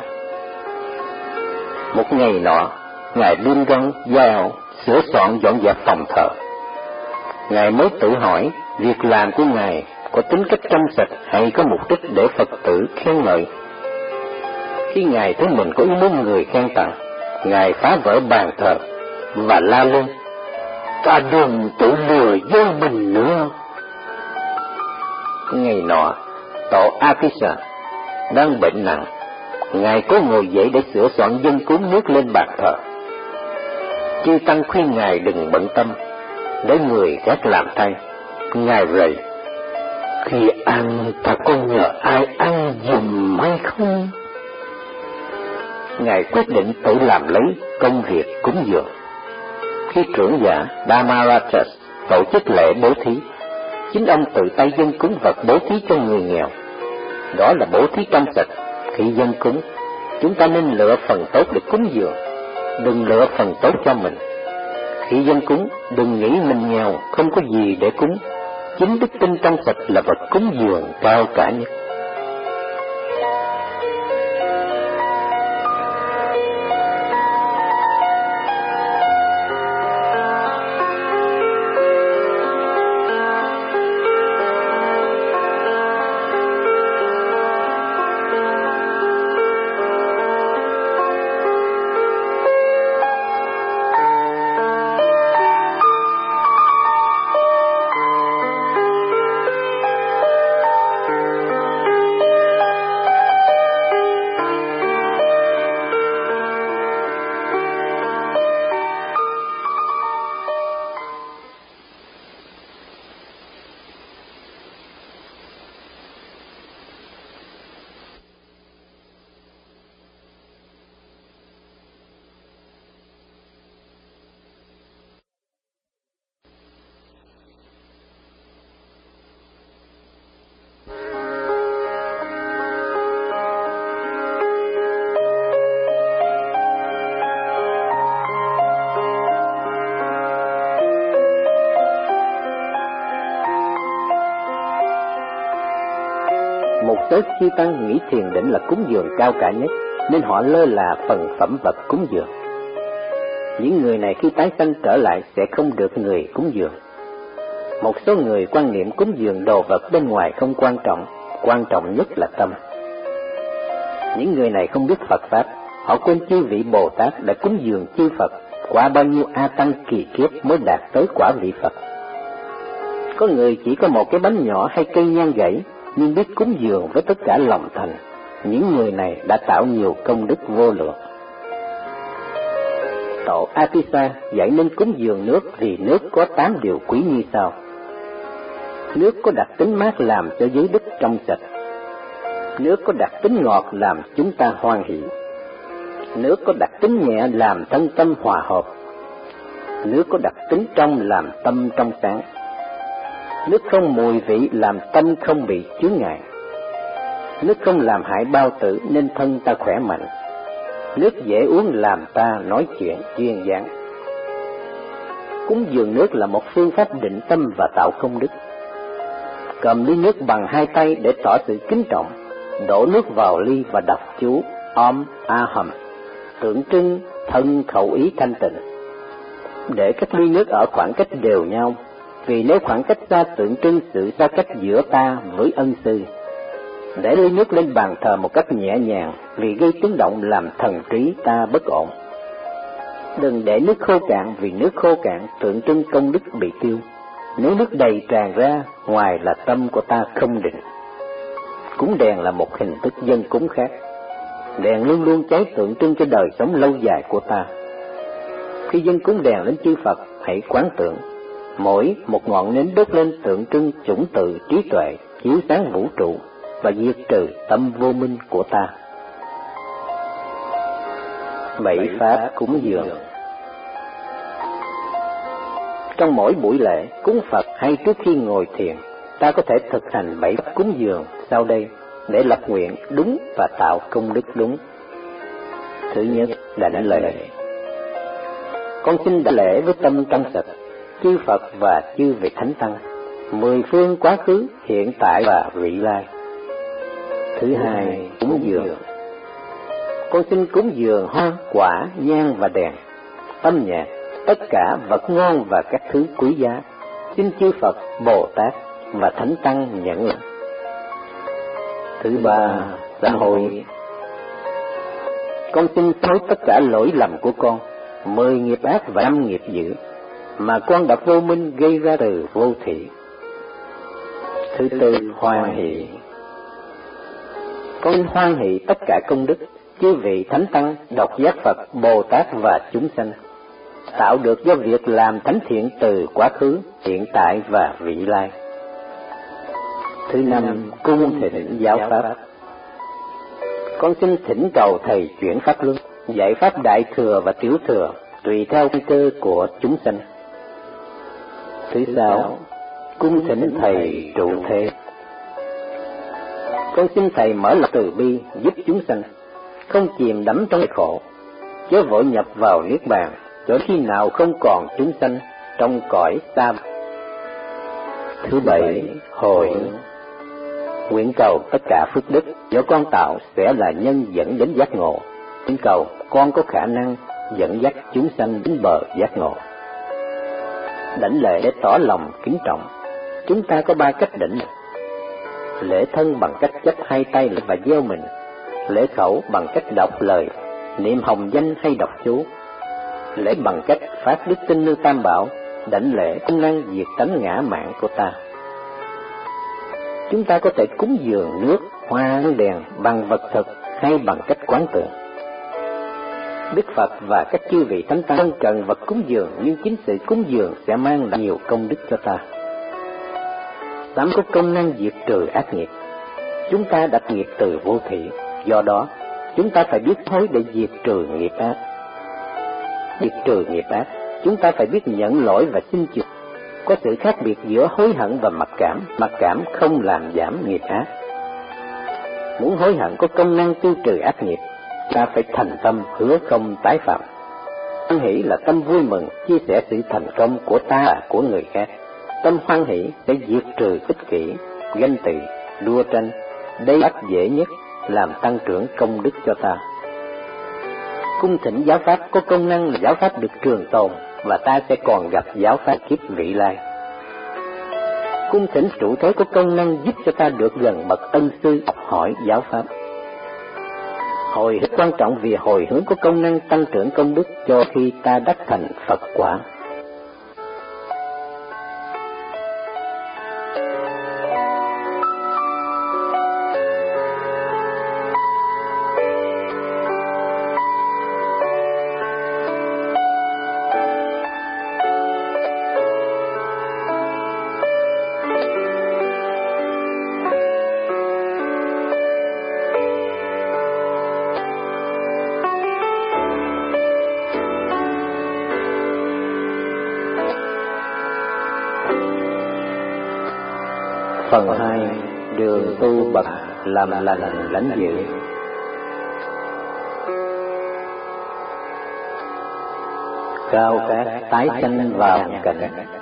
Một ngày nọ, Ngài Liên Gân giao sửa soạn dọn dẹp phòng thờ. Ngài mới tự hỏi việc làm của Ngài có tính cách trong sạch hay có mục đích để Phật tử khen ngợi. Khi Ngài thấy mình có ý muốn người khen tặng, Ngài phá vỡ bàn thờ và la lên: "Ta đừng tự lừa dối mình nữa." Ngày nọ, tổ Apisa đang bệnh nặng. Ngài cố ngồi dậy để sửa soạn dân cúng nước lên bàn thờ. Chư tăng khuyên Ngài đừng bận tâm, để người khác làm thay. Ngài rầy: "Khi ăn ta có nhờ ai ăn giùm hay không?" Ngài quyết định tự làm lấy công việc cúng dường. Khi trưởng giả Dhamarajas tổ chức lễ bố thí, chính ông tự tay dân cúng vật bố thí cho người nghèo. Đó là bố thí trong sạch. Khi dân cúng, chúng ta nên lựa phần tốt để cúng dường, đừng lựa phần tốt cho mình. Khi dân cúng, đừng nghĩ mình nghèo, không có gì để cúng. Chính đức tin trong sạch là vật cúng dường cao cả nhất. Một số chư tăng nghĩ thiền định là cúng dường cao cả nhất, nên họ lơ là phần phẩm vật cúng dường. Những người này khi tái sanh trở lại sẽ không được người cúng dường. Một số người quan niệm cúng dường đồ vật bên ngoài không quan trọng, quan trọng nhất là tâm. Những người này không biết Phật Pháp, họ quên chư vị Bồ Tát đã cúng dường chư Phật qua bao nhiêu A Tăng kỳ kiếp mới đạt tới quả vị Phật. Có người chỉ có một cái bánh nhỏ hay cây nhang gãy, nhưng biết cúng dường với tất cả lòng thành. Những người này đã tạo nhiều công đức vô lượng. Tổ Atisa dạy nên cúng dường nước vì nước có tám điều quý như sau. Nước có đặc tính mát làm cho giới đức trong sạch. Nước có đặc tính ngọt làm chúng ta hoan hỷ. Nước có đặc tính nhẹ làm thân tâm hòa hợp. Nước có đặc tính trong làm tâm trong sáng. Nước không mùi vị làm tâm không bị chướng ngại. Nước không làm hại bao tử nên thân ta khỏe mạnh. Nước dễ uống làm ta nói chuyện duyên dáng. Cúng dường nước là một phương pháp định tâm và tạo công đức. Cầm ly nước bằng hai tay để tỏ sự kính trọng, đổ nước vào ly và đọc chú Om Aham, tượng trưng thân khẩu ý thanh tịnh. Để các ly nước ở khoảng cách đều nhau, vì nếu khoảng cách xa tượng trưng sự xa cách giữa ta với ân sư. Để ly nước lên bàn thờ một cách nhẹ nhàng, vì gây tiếng động làm thần trí ta bất ổn. Đừng để nước khô cạn, vì nước khô cạn tượng trưng công đức bị tiêu. Nếu nước đầy tràn ra, ngoài là tâm của ta không định. Cúng đèn là một hình thức dân cúng khác. Đèn luôn luôn cháy tượng trưng cho đời sống lâu dài của ta. Khi dân cúng đèn lên chư Phật, hãy quán tưởng. Mỗi một ngọn nến đốt lên tượng trưng chủng tự trí tuệ, chiếu sáng vũ trụ và diệt trừ tâm vô minh của ta. Bảy pháp cúng dường. Trong mỗi buổi lễ, cúng Phật hay trước khi ngồi thiền, ta có thể thực hành bảy pháp cúng dường sau đây để lập nguyện đúng và tạo công đức đúng. Thứ nhất là đảnh lễ. Con xin đảnh lễ với tâm trong sạch chư Phật và chư vị Thánh Tăng, mười phương quá khứ, hiện tại và vị lai. Thứ hai, cúng dường. Con xin cúng dường hoa, quả, nhang và đèn, âm nhạc, tất cả vật ngon và các thứ quý giá. Xin chư Phật, Bồ Tát và Thánh Tăng nhận lãnh. Thứ ba, xã hội. Con xin hối tất cả lỗi lầm của con, mười nghiệp ác và năm nghiệp dữ mà con đã vô minh gây ra từ vô thị. Thứ tư, hoan hỷ. Con hoan hỷ tất cả công đức chư vị Thánh Tăng, độc giác Phật, Bồ Tát và chúng sanh tạo được do việc làm thánh thiện từ quá khứ, hiện tại và vị lai. Thứ năm, cung thỉnh giáo pháp. Con xin thỉnh cầu thầy chuyển pháp luân, dạy pháp đại thừa và tiểu thừa tùy theo cơ của chúng sanh. Thứ sáu, cung thỉnh thầy trụ thế. Con xin thầy mở lòng từ bi giúp chúng sanh không chìm đắm trong khổ, chớ vội nhập vào niết bàn cho khi nào không còn chúng sanh trong cõi xa. Thứ bảy, hồi nguyện cầu tất cả phước đức do con tạo sẽ là nhân dẫn đến giác ngộ. Nguyện cầu con có khả năng dẫn dắt chúng sanh đến bờ giác ngộ. Đảnh lễ để tỏ lòng kính trọng. Chúng ta có ba cách đảnh lễ. Lễ thân bằng cách chắp hai tay và gieo mình. Lễ khẩu bằng cách đọc lời, niệm hồng danh hay đọc chú. Lễ bằng cách phát đức tin nơi Tam Bảo, đảnh lễ công năng diệt tánh ngã mạn của ta. Chúng ta có thể cúng dường nước, hoa, đèn bằng vật thực hay bằng cách quán tưởng. Đức Phật và các chư vị thánh tăng không cần vật cúng dường, nhưng chính sự cúng dường sẽ mang lại nhiều công đức cho ta. Sám có công năng diệt trừ ác nghiệp. Chúng ta đặt nghiệp từ vô thị, do đó chúng ta phải biết hối để diệt trừ nghiệp ác. Diệt trừ nghiệp ác, chúng ta phải biết nhận lỗi và xin chuộc. Có sự khác biệt giữa hối hận và mặc cảm. Mặc cảm không làm giảm nghiệp ác. Muốn hối hận có công năng tiêu trừ ác nghiệp, ta phải thành tâm hứa không tái phạm. Hoan hỷ là tâm vui mừng chia sẻ sự thành công của ta và của người khác. Tâm hoan hỷ sẽ diệt trừ ích kỷ, ganh tị, đua tranh. Đây là dễ nhất làm tăng trưởng công đức cho ta. Cung thỉnh giáo pháp có công năng là giáo pháp được trường tồn, và ta sẽ còn gặp giáo pháp kiếp vị lai. Cung thỉnh trụ thế có công năng giúp cho ta được gần bậc ân sư học hỏi giáo pháp. Hồi hướng quan trọng vì hồi hướng có công năng tăng trưởng công đức cho khi ta đắc thành Phật quả. Phần hai, đường tu bậc làm lành lãnh dự. Cao cát tái sanh vào cảnh.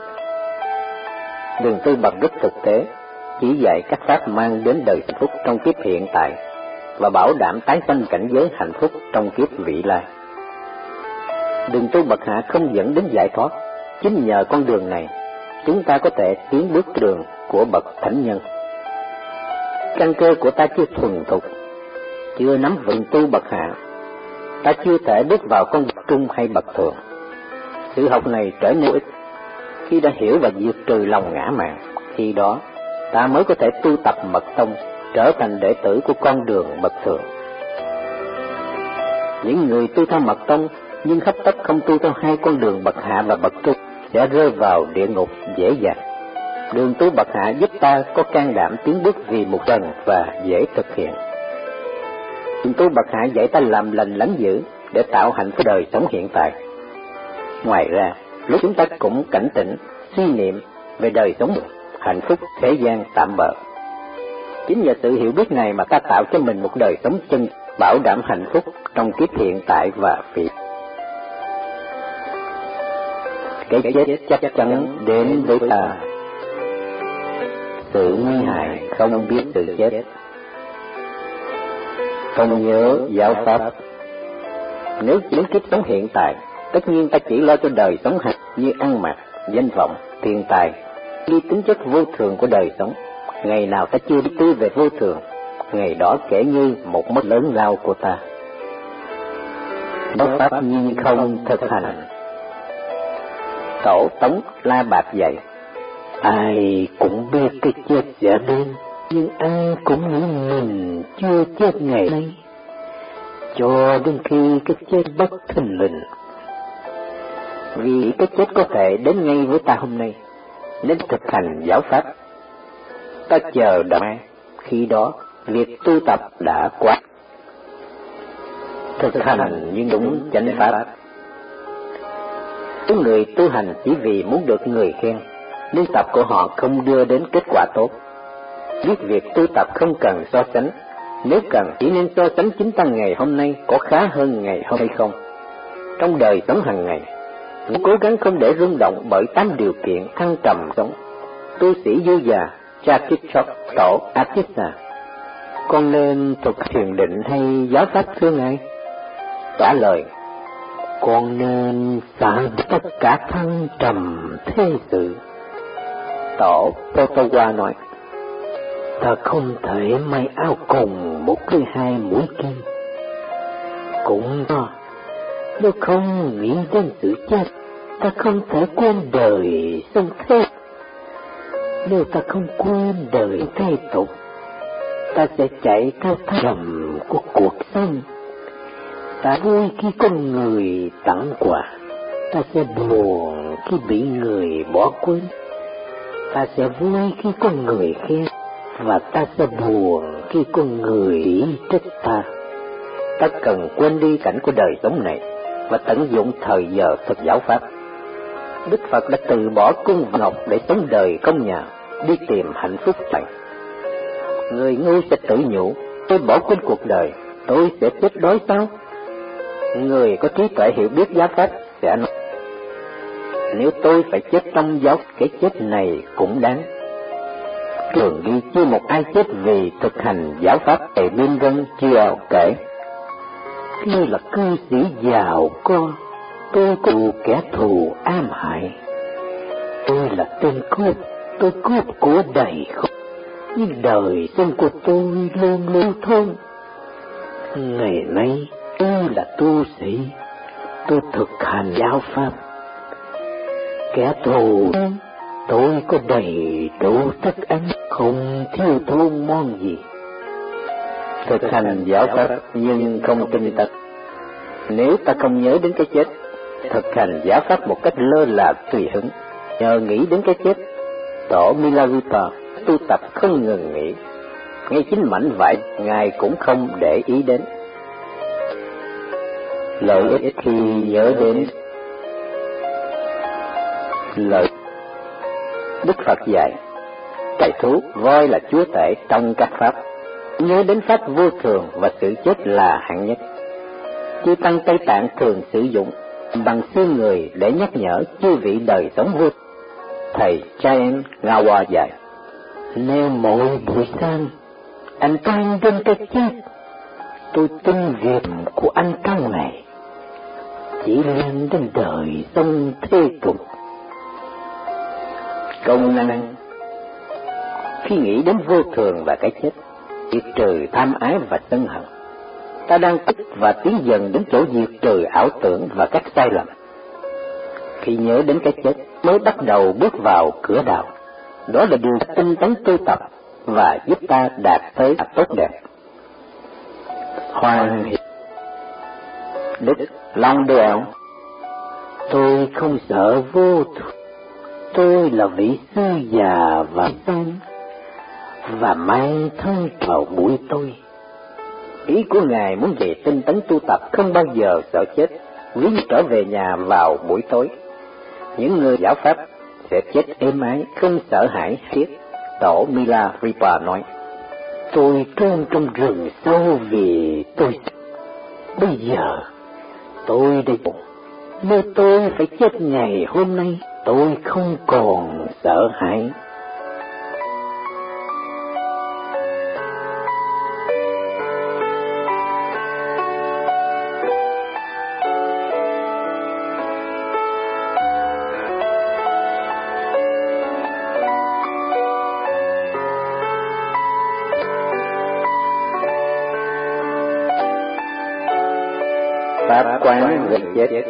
Đường tu bậc rất thực tế, chỉ dạy các pháp mang đến đời hạnh phúc trong kiếp hiện tại và bảo đảm tái sanh cảnh giới hạnh phúc trong kiếp vị lai. Đường tu bậc hạ không dẫn đến giải thoát. Chính nhờ con đường này, chúng ta có thể tiến bước đường của bậc thánh nhân. Căn cơ của ta chưa thuần thục, chưa nắm vững tu bậc hạ, ta chưa thể bước vào con bậc trung hay bậc thượng. Sự học này trở nên ích khi đã hiểu và diệt trừ lòng ngã mạn. Khi đó, ta mới có thể tu tập mật tông, trở thành đệ tử của con đường bậc thượng. Những người tu theo mật tông nhưng hấp tấp không tu theo hai con đường bậc hạ và bậc trung sẽ rơi vào địa ngục dễ dàng. Đường tu bậc hạ giúp ta có can đảm tiến bước vì một lần và dễ thực hiện. Đường tu bậc hạ dạy ta làm lành lãnh dữ để tạo hạnh phúc đời sống hiện tại. Ngoài ra, lúc chúng ta cũng cảnh tỉnh, suy niệm về đời sống hạnh phúc thế gian tạm bợ. Chính nhờ sự hiểu biết này mà ta tạo cho mình một đời sống chân, bảo đảm hạnh phúc trong kiếp hiện tại và vị. Cái chết chắc chắn đến với ta. Sự nguy hại không biết sự chết. Không nhớ giáo pháp. Nếu chỉ đến kiếp sống hiện tại, tất nhiên ta chỉ lo cho đời sống hạnh như ăn mặc, danh vọng, tiền tài, đi tính chất vô thường của đời sống. Ngày nào ta chưa biết tư về vô thường, ngày đó kể như một mất lớn lao của ta. Giáo pháp nhiên không thực hành. Tổ Tống La Bạt dạy, ai cũng biết cái chết sẽ đến, nhưng ai cũng nghĩ mình chưa chết ngày nay, cho đến khi cái chết bất thình lình. Vì cái chết có thể đến ngay với ta hôm nay, nên thực hành giáo pháp. Ta chờ đợi, khi đó việc tu tập đã quá. Thực hành nhưng đúng chánh pháp. Có người tu hành chỉ vì muốn được người khen, nên tập của họ không đưa đến kết quả tốt. Biết việc tu tập không cần so sánh, nếu cần chỉ nên so sánh chính ta ngày hôm nay có khá hơn ngày hôm hay không. Trong đời sống hàng ngày, Cố gắng không để rung động bởi tám điều kiện thăng trầm sống. Tu sĩ du già Chakitchok tổ Atissa: con nên thực thiền định hay giáo pháp thưa ngài? Trả lời: con nên xả tất cả thăng trầm thế sự. Tổ Potowa nói: ta không thể may áo cùng một cái hai mũi kim. Cũng đó, nếu không nghĩ đến sự chết, ta không thể quên đời sống thế. Nếu ta không quên đời thế tục, ta sẽ chạy theo thăng trầm của cuộc sống. Ta vui khi con người tặng quà, ta sẽ buồn khi bị người bỏ quên. Ta sẽ vui khi con người khen, và ta sẽ buồn khi con người chỉ trích ta. Ta cần quên đi cảnh của đời sống này và tận dụng thời giờ thực giáo pháp. Đức Phật đã từ bỏ cung ngọc để sống đời công nhà, đi tìm hạnh phúc này. Người ngu sẽ tự nhủ: tôi bỏ quên cuộc đời, tôi sẽ chết đói sao? Người có trí tuệ hiểu biết giáo pháp sẽ nói: nếu tôi phải chết trong giáo, cái chết này cũng đáng. Thường ghi chưa một ai chết vì thực hành giáo pháp. Thầy Biên Vân Chiều kể: tôi là cư sĩ giàu có, tôi có kẻ thù ám hại. Tôi là tên cướp, tôi cướp của đầy khổ, nhưng đời sống của tôi luôn lưu thông. Ngày nay tôi là tu sĩ, tôi thực hành giáo pháp. Kẻ thù tôi có đầy đủ thức ăn, không thiếu thốn món gì. Thực hành giáo pháp nhưng không tinh tấn. Nếu ta không nhớ đến cái chết, thực hành giáo pháp một cách lơ là tùy hứng, nhờ nghĩ đến cái chết, tổ Milavuta tu tập không ngừng nghỉ. Ngay chính mảnh vải ngài cũng không để ý đến. Lợi ích khi nhớ đến lợi. Đức Phật dạy: cải thú voi là chúa tể trong các pháp. Nhớ đến pháp vô thường và sự chết là hạng nhất. Chư tăng Tây Tạng thường sử dụng bằng xương người để nhắc nhở chư vị đời sống vô. Thầy Chaim Ngawa dạy: nếu mỗi buổi sáng anh can đến cái chết, tôi tin việc của anh trong này chỉ liên đến đời sống thế tục. Công năng khi nghĩ đến vô thường và cái chết, diệt trừ tham ái và sân hận, ta đang tích và tiến dần đến chỗ diệt trừ ảo tưởng và các sai lầm. Khi nhớ đến cái chết mới bắt đầu bước vào cửa đạo. Đó là điều tinh tấn tu tập và giúp ta đạt tới tốt đẹp. Hoàng Đức Long Đèo: tôi không sợ vô thường. Tôi là vị sư già và sang, và mang thân vào buổi tối. Ý của Ngài muốn về tinh tấn tu tập không bao giờ sợ chết, ví như trở về nhà vào buổi tối. Những người giáo pháp sẽ chết êm ái, không sợ hãi tiếc. Tổ Mila Ripa nói: tôi trốn trong rừng sâu vì tôi. Bây giờ tôi đây, nếu tôi phải chết ngày hôm nay, tôi không còn sợ hãi. Pháp quán về chết.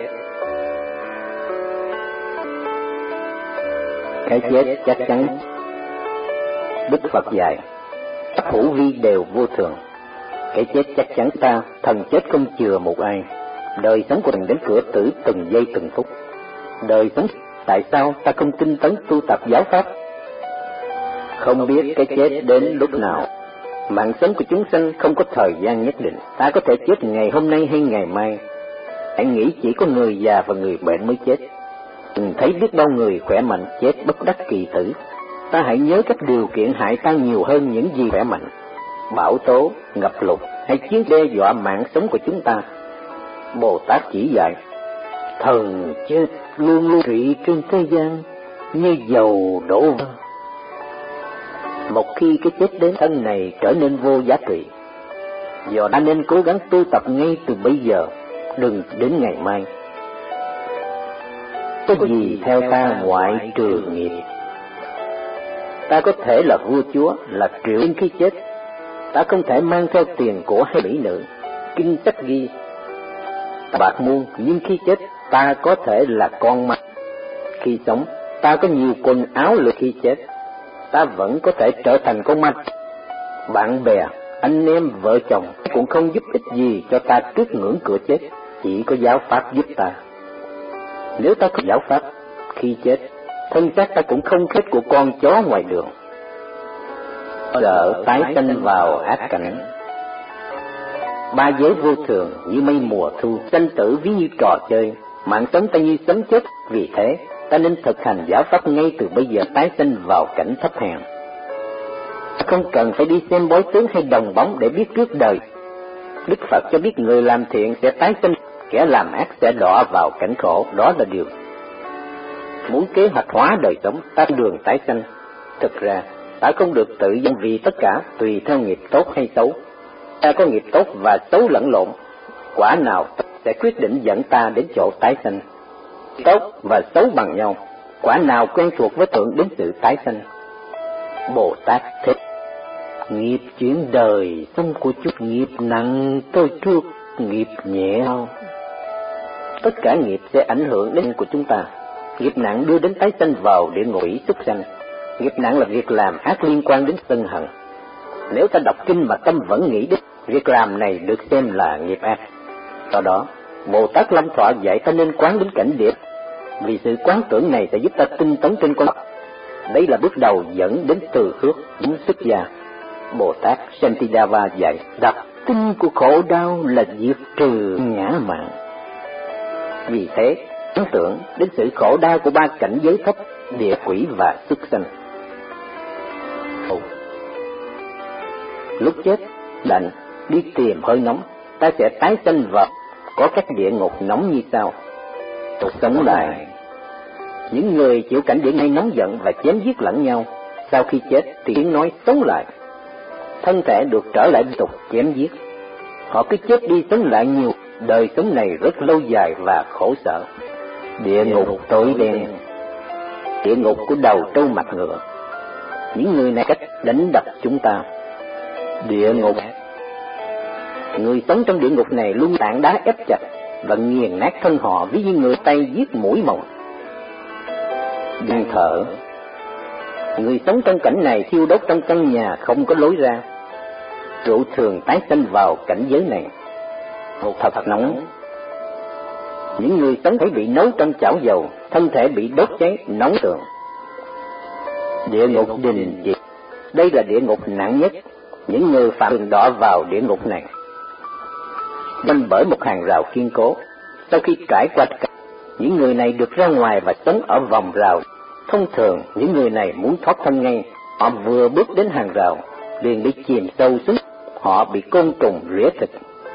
Cái chết chắc chắn. Đức Phật dạy: các hữu vi đều vô thường. Cái chết chắc chắn ta, thần chết không chừa một ai. Đời sống của mình đến cửa tử từng giây từng phút. Đời sống, tại sao ta không tinh tấn tu tập giáo pháp? Không biết cái chết đến lúc nào. Mạng sống của chúng sanh không có thời gian nhất định. Ta có thể chết ngày hôm nay hay ngày mai. Hãy nghĩ chỉ có người già và người bệnh mới chết. Mình thấy biết bao người khỏe mạnh chết bất đắc kỳ tử. Ta hãy nhớ các điều kiện hại ta nhiều hơn những gì khỏe mạnh. Bão tố, ngập lụt hay chiến đe dọa mạng sống của chúng ta. Bồ Tát chỉ dạy: Thần chết luôn luôn trị trên thế gian như dầu đổ vỡ. Một khi cái chết đến, thân này trở nên vô giá trị. Do ta nên cố gắng tu tập ngay từ bây giờ, đừng đến ngày mai. Có gì theo ta ngoại trừ nghiệp? Ta có thể là vua chúa, là triệu đến khi chết. Ta không thể mang theo tiền của hay mỹ nữ. Kinh sách ghi ta bạc muôn, nhưng khi chết ta có thể là con ma. Khi sống ta có nhiều quần áo lựa, khi chết ta vẫn có thể trở thành con ma. Bạn bè, anh em, vợ chồng cũng không giúp ích gì cho ta trước ngưỡng cửa chết, chỉ có giáo pháp giúp ta. Nếu ta không giáo pháp, khi chết, thân xác ta cũng không khác của con chó ngoài đường. Sợ tái sanh vào ác cảnh. Ba giới vô thường như mây mùa thu, sanh tử ví như trò chơi, mạng sống ta như sấm chớp. Vì thế, ta nên thực hành giáo pháp ngay từ bây giờ, tái sanh vào cảnh thấp hèn. Không cần phải đi xem bói tướng hay đồng bóng để biết trước đời. Đức Phật cho biết người làm thiện sẽ tái sinh, kẻ làm ác sẽ đọa vào cảnh khổ. Đó là điều. Muốn kế hoạch hóa đời sống, ta đường tái sanh. Thực ra, ta không được tự do vì tất cả tùy theo nghiệp tốt hay xấu. Ta có nghiệp tốt và xấu lẫn lộn, quả nào sẽ quyết định dẫn ta đến chỗ tái sanh. Tốt và xấu bằng nhau, quả nào quen thuộc với tượng đến sự tái sanh. Bồ Tát thích nghiệp chuyển đời sống của chút, nghiệp nặng tôi trước, nghiệp nhẹ. Tất cả nghiệp sẽ ảnh hưởng đến của chúng ta. Nghiệp nặng đưa đến tái sanh vào địa ngục súc sanh. Nghiệp nặng là việc làm ác liên quan đến sân hận. Nếu ta đọc kinh mà tâm vẫn nghĩ đến việc làm này được xem là nghiệp ác. Do đó, Bồ Tát Lâm Thọ dạy ta nên quán đến cảnh địa, vì sự quán tưởng này sẽ giúp ta tinh tấn trên con. Đây là bước đầu dẫn đến từ phước đến xuất gia. Bồ Tát Santideva dạy đặc tinh của khổ đau là diệt trừ ngã mạn. Vì thế, ấn tưởng đến sự khổ đau của ba cảnh giới thấp, địa quỷ và xuất sanh. Lúc chết, lạnh, đi tìm hơi nóng, ta sẽ tái sanh vào có các địa ngục nóng như sau. Sống lại. Những người chịu cảnh địa ngục nóng giận và chém giết lẫn nhau, sau khi chết thì tiếng nói sống lại. Thân thể được trở lại tục chém giết. Họ cứ chết đi sống lại nhiều, đời sống này rất lâu dài và khổ sở. Địa ngục tối đen, địa ngục của đầu trâu mặt ngựa. Những người này cách đánh đập chúng ta. Địa ngục, người sống trong địa ngục này luôn tảng đá ép chặt và nghiền nát thân họ, ví như người tay giết mũi mồng. Đừng thở. Người sống trong cảnh này thiêu đốt trong căn nhà không có lối ra. Rượu thường tái sanh vào cảnh giới này. Một thật nóng. Những người sống phải bị nấu trong chảo dầu, thân thể bị đốt cháy nóng tường. Địa ngục đình diệt. Đây là địa ngục nặng nhất. Những người phạm thường đọa vào địa ngục này. Bên bởi một hàng rào kiên cố. Sau khi trải qua cả, những người này được ra ngoài và sống ở vòng rào. Thông thường, những người này muốn thoát thân ngay. Họ vừa bước đến hàng rào, liền bị chìm sâu xuống. Họ bị côn trùng rỉa thịt.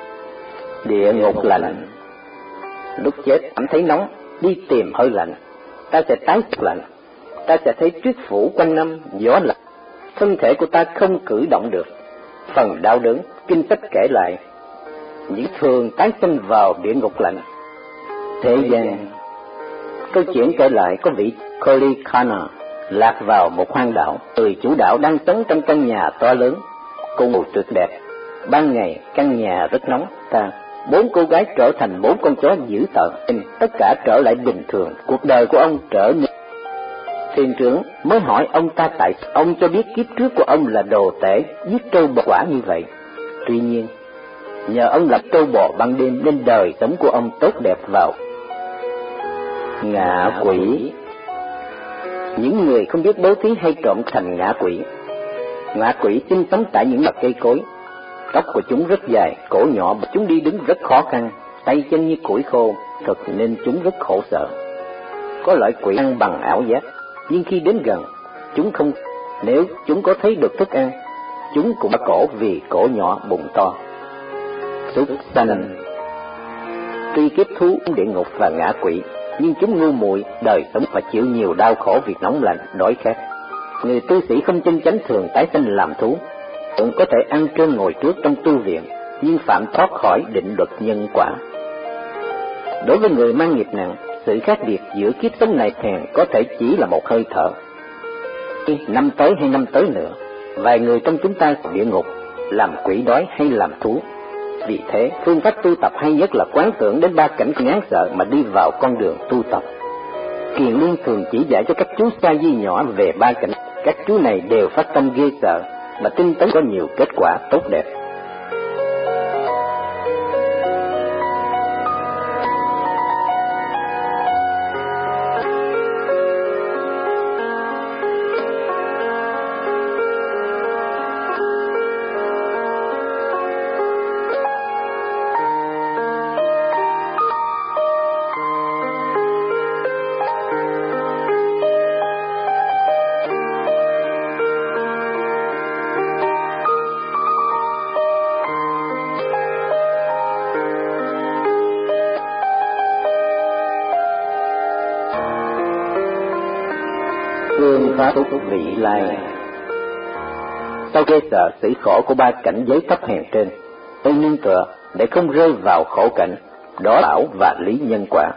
Địa ngục lạnh. Lúc chết cảm thấy nóng, đi tìm hơi lạnh. Ta sẽ tái xuất lạnh. Ta sẽ thấy tuyết phủ quanh năm, gió lạnh. Thân thể của ta không cử động được. Phần đau đớn, kinh sách kể lại, những thường tái sinh vào địa ngục lạnh. Thế gian, câu chuyện kể lại có vị Kolikana lạc vào một hoang đảo. Người chủ đảo đang sống trong căn nhà to lớn, cùng màu tuyệt đẹp. Ban ngày căn nhà rất nóng. Ta bốn cô gái trở thành bốn con chó dữ tợn. Tất cả trở lại bình thường. Cuộc đời của ông trở nên. Thuyền trưởng mới hỏi ông ta tại sao. Ông cho biết kiếp trước của ông là đồ tể, giết trâu bò quả như vậy. Tuy nhiên, nhờ ông lập trâu bò ban đêm nên đời sống của ông tốt đẹp vào. Ngạ quỷ. Những người không biết bố thí hay trộm thành ngạ quỷ. Ngạ quỷ sinh sống tại những mặt cây cối. Tóc của chúng rất dài, cổ nhỏ, chúng đi đứng rất khó khăn, tay chân như củi khô, thật nên chúng rất khổ sở. Có loại quỷ ăn bằng ảo giác, nhưng khi đến gần, chúng không. Nếu chúng có thấy được thức ăn, chúng cũng cổ vì cổ nhỏ bụng to. Súc sanh. Tuy kiếp thú địa ngục và ngã quỷ, nhưng chúng ngu muội đời sống và chịu nhiều đau khổ việc nóng lạnh, đói khát. Người tu sĩ không chân chánh thường tái sinh làm thú, cũng có thể ăn trơn ngồi trước trong tu viện, nhưng phạm thoát khỏi định luật nhân quả. Đối với người mang nghiệp nặng, sự khác biệt giữa kiếp sống này thèn có thể chỉ là một hơi thở. Năm tới hay năm tới nữa, vài người trong chúng ta địa ngục, làm quỷ đói hay làm thú. Vì thế, phương pháp tu tập hay nhất là quán tưởng đến ba cảnh ngán sợ mà đi vào con đường tu tập. Kiền Liên thường chỉ dạy cho các chú sa di nhỏ về ba cảnh. Các chú này đều phát tâm ghê sợ, mà tinh tấn có nhiều kết quả tốt đẹp. Phương pháp vị lai. Sau ghê sợ sĩ khổ của ba cảnh giới thấp hèn trên, tôi nương tựa để không rơi vào khổ cảnh, đó bảo và lý nhân quả.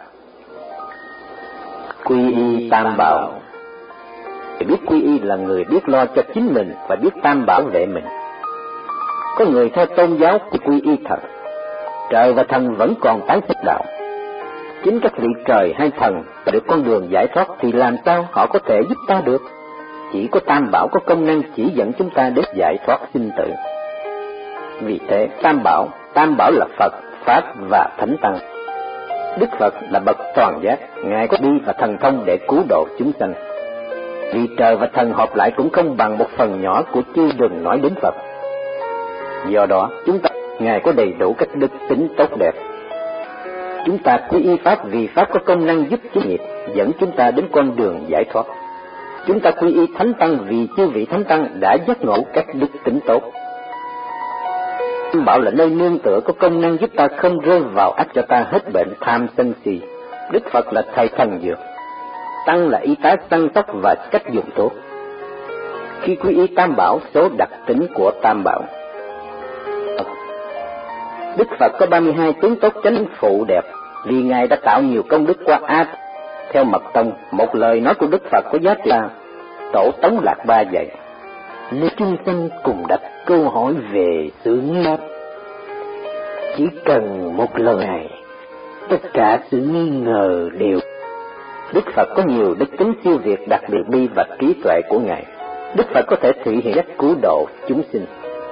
Quy y tam bảo. Để biết quy y là người biết lo cho chính mình và biết tam bảo vệ mình. Có người theo tôn giáo thì quy y thần, trời và thần vẫn còn tái sinh đạo. Chính các vị trời hay thần được con đường giải thoát thì làm sao họ có thể giúp ta được? Chỉ có tam bảo có công năng chỉ dẫn chúng ta đến giải thoát sinh tử. Vì thế tam bảo, tam bảo là Phật, Pháp và Thánh Tăng. Đức Phật là bậc toàn giác, Ngài có đi và thần thông để cứu độ chúng sanh. Vì trời và thần hợp lại cũng không bằng một phần nhỏ của chư, đừng nói đến Phật. Do đó chúng ta, Ngài có đầy đủ các đức tính tốt đẹp. Chúng ta quy y Pháp vì Pháp có công năng giúp chính nghiệp, dẫn chúng ta đến con đường giải thoát. Chúng ta quy y Thánh Tăng vì chư vị Thánh Tăng đã giác ngộ các đức tính tốt. Tam bảo là nơi nương tựa có công năng giúp ta không rơi vào ách, cho ta hết bệnh tham sân si. Đức Phật là thầy thần dược, Tăng là y tá săn sóc và cách dùng thuốc. Khi quy y tam bảo, số đặc tính của tam bảo. Đức Phật có ba mươi hai tướng tốt chánh phụ đẹp, vì Ngài đã tạo nhiều công đức qua A. Theo Mật Tông, một lời nói của Đức Phật có giá trị là Tổ Tống Lạc Ba dạy: nếu chúng sanh cùng đặt câu hỏi về sự nghi, chỉ cần một lần này, tất cả sự nghi ngờ đều. Đức Phật có nhiều đức tính siêu việt, đặc biệt bi và trí tuệ của Ngài. Đức Phật có thể thị hiện cách cứu độ chúng sinh.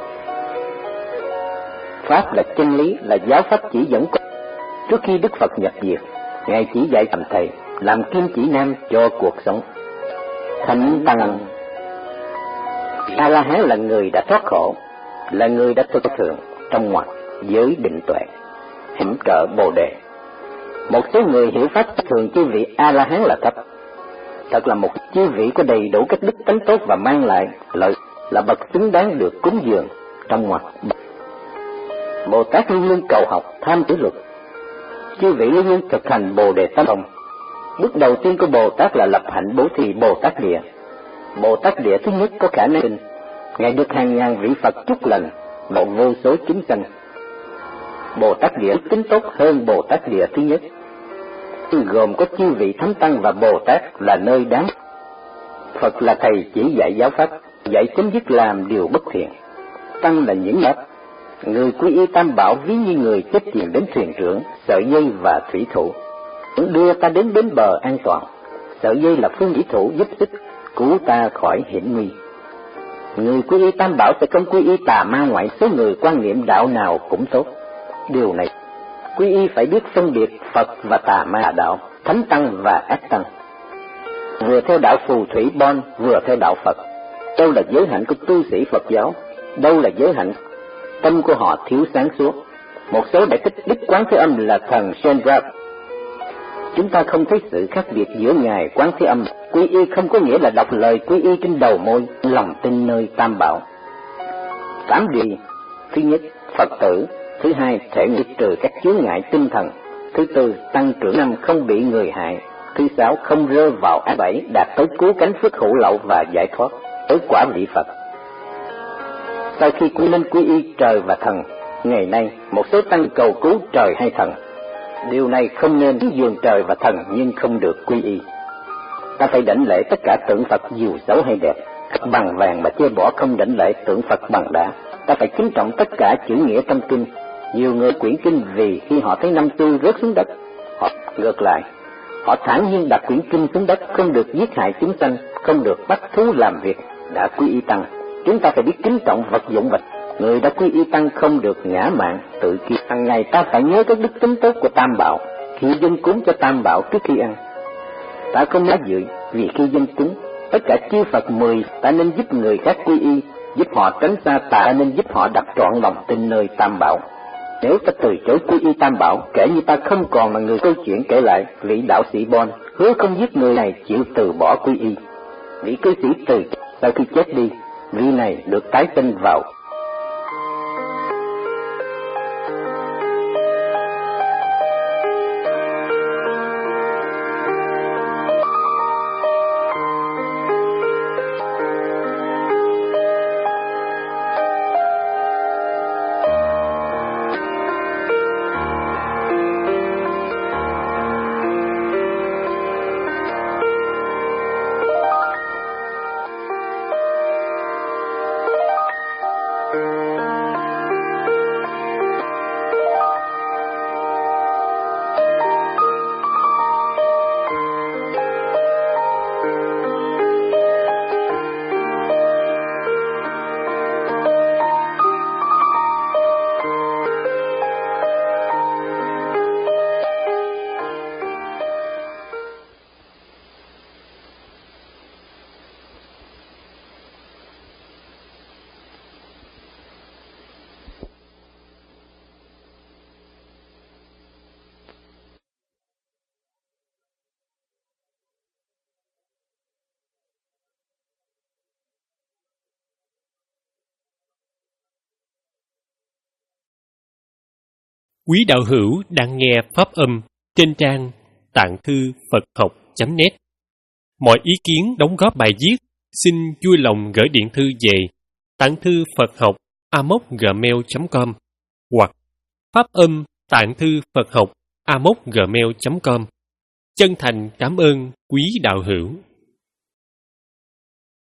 Pháp là chân lý, là giáo pháp chỉ dẫn. Trước khi Đức Phật nhập diệt, Ngài chỉ dạy làm thầy, làm kim chỉ nam cho cuộc sống. Thánh Tăng. A-la-hán là người đã thoát khổ, là người đã thực thường trong ngoặt giới định tuệ, hỗ trợ Bồ Đề. Một số người hiểu pháp thường chư vị A-la-hán là thấp. Thật là một chư vị có đầy đủ các đức tánh tốt và mang lại lợi, là bậc xứng đáng được cúng dường trong ngoặt. Bồ Tát luôn luôn cầu học tham tử luật, chư vị luôn luôn thực hành Bồ Đề Tâm Thông. Bước đầu tiên của Bồ Tát là lập hạnh bố thí Bồ Tát Địa. Bồ Tát Địa thứ nhất có khả năng sinh, Ngài được hàng ngàn vị Phật chúc lành, độ vô số chúng sanh. Bồ Tát Địa tính tốt hơn Bồ Tát Địa thứ nhất, gồm có chư vị Thánh Tăng và Bồ Tát là nơi đáng. Phật là thầy chỉ dạy giáo pháp, dạy chấm dứt làm điều bất thiện. Tăng là những pháp. Người quy y tam bảo ví như người chết chìm đến thuyền trưởng, sợi dây và thủy thủ đưa ta đến bến bờ an toàn. Sợi dây là phương thủy thủ giúp sức cứu ta khỏi hiểm nguy. Người quy y tam bảo sẽ không quy y tà ma ngoại, số người quan niệm đạo nào cũng tốt. Điều này quy y phải biết phân biệt Phật và tà ma đạo, Thánh Tăng và ác tăng. Vừa theo đạo phù thủy Bon, vừa theo đạo Phật. Đâu là giới hạnh của tu sĩ Phật giáo, đâu là giới hạnh tâm của họ thiếu sáng suốt. Một số đại thích Đức Quán Thế Âm là thần Shendrap. Chúng ta không thấy sự khác biệt giữa Ngài Quán Thế Âm. Quy y không có nghĩa là đọc lời quy y trên đầu môi, lòng tin nơi tam bảo. Tám điều: thứ nhất, Phật tử; thứ hai, thể nghi trừ các chướng ngại tinh thần; Thứ tư, tăng trưởng năm không bị người hại. Thứ sáu, không rơi vào ác bẫy, đạt tới cứu cánh phước hữu lậu và giải thoát, tới quả vị Phật. Sau khi quy lên quy y trời và thần, ngày nay một số tăng cầu cứu trời hay thần. Điều này không nên dường trời và thần nhưng không được quy y. Ta phải đảnh lễ tất cả tượng Phật dù xấu hay đẹp, bằng vàng mà chê bỏ không đảnh lễ tượng Phật bằng đá. Ta phải kính trọng tất cả chữ nghĩa trong kinh. Nhiều người quyển kinh vì khi họ thấy năm xu rớt xuống đất, họ ngược lại, họ thản nhiên đặt quyển kinh xuống đất, không được giết hại chúng sanh, không được bắt thú làm việc, đã quy y tăng. Chúng ta phải biết kính trọng vật dụng vật. Người đã quy y tăng không được ngã mạn, tự kiêu. Hằng ngày ta phải nhớ các đức tính tốt của Tam Bảo, khi dân cúng cho Tam Bảo trước khi ăn. Ta không nói dự, vì khi dân cúng, tất cả chư Phật mười, ta nên giúp người khác quy y, giúp họ tránh xa tà, ta nên giúp họ đặt trọn lòng tin nơi Tam Bảo. Nếu ta từ chối quy y Tam Bảo, kể như ta không còn là người. Câu chuyện kể lại, vị đạo sĩ Bon hứa không giết người này, chịu từ bỏ quy y. Vị cư sĩ từ sau khi chết đi, vị này được tái sinh vào. Quý đạo hữu đang nghe pháp âm trên trang tạng thư Phật học chấm net. Mọi ý kiến đóng góp bài viết xin vui lòng gửi điện thư về tạng thư Phật học a m o c gmail chấm com hoặc pháp âm tạng thư Phật học a m o c gmail chấm com. Chân thành cảm ơn quý đạo hữu.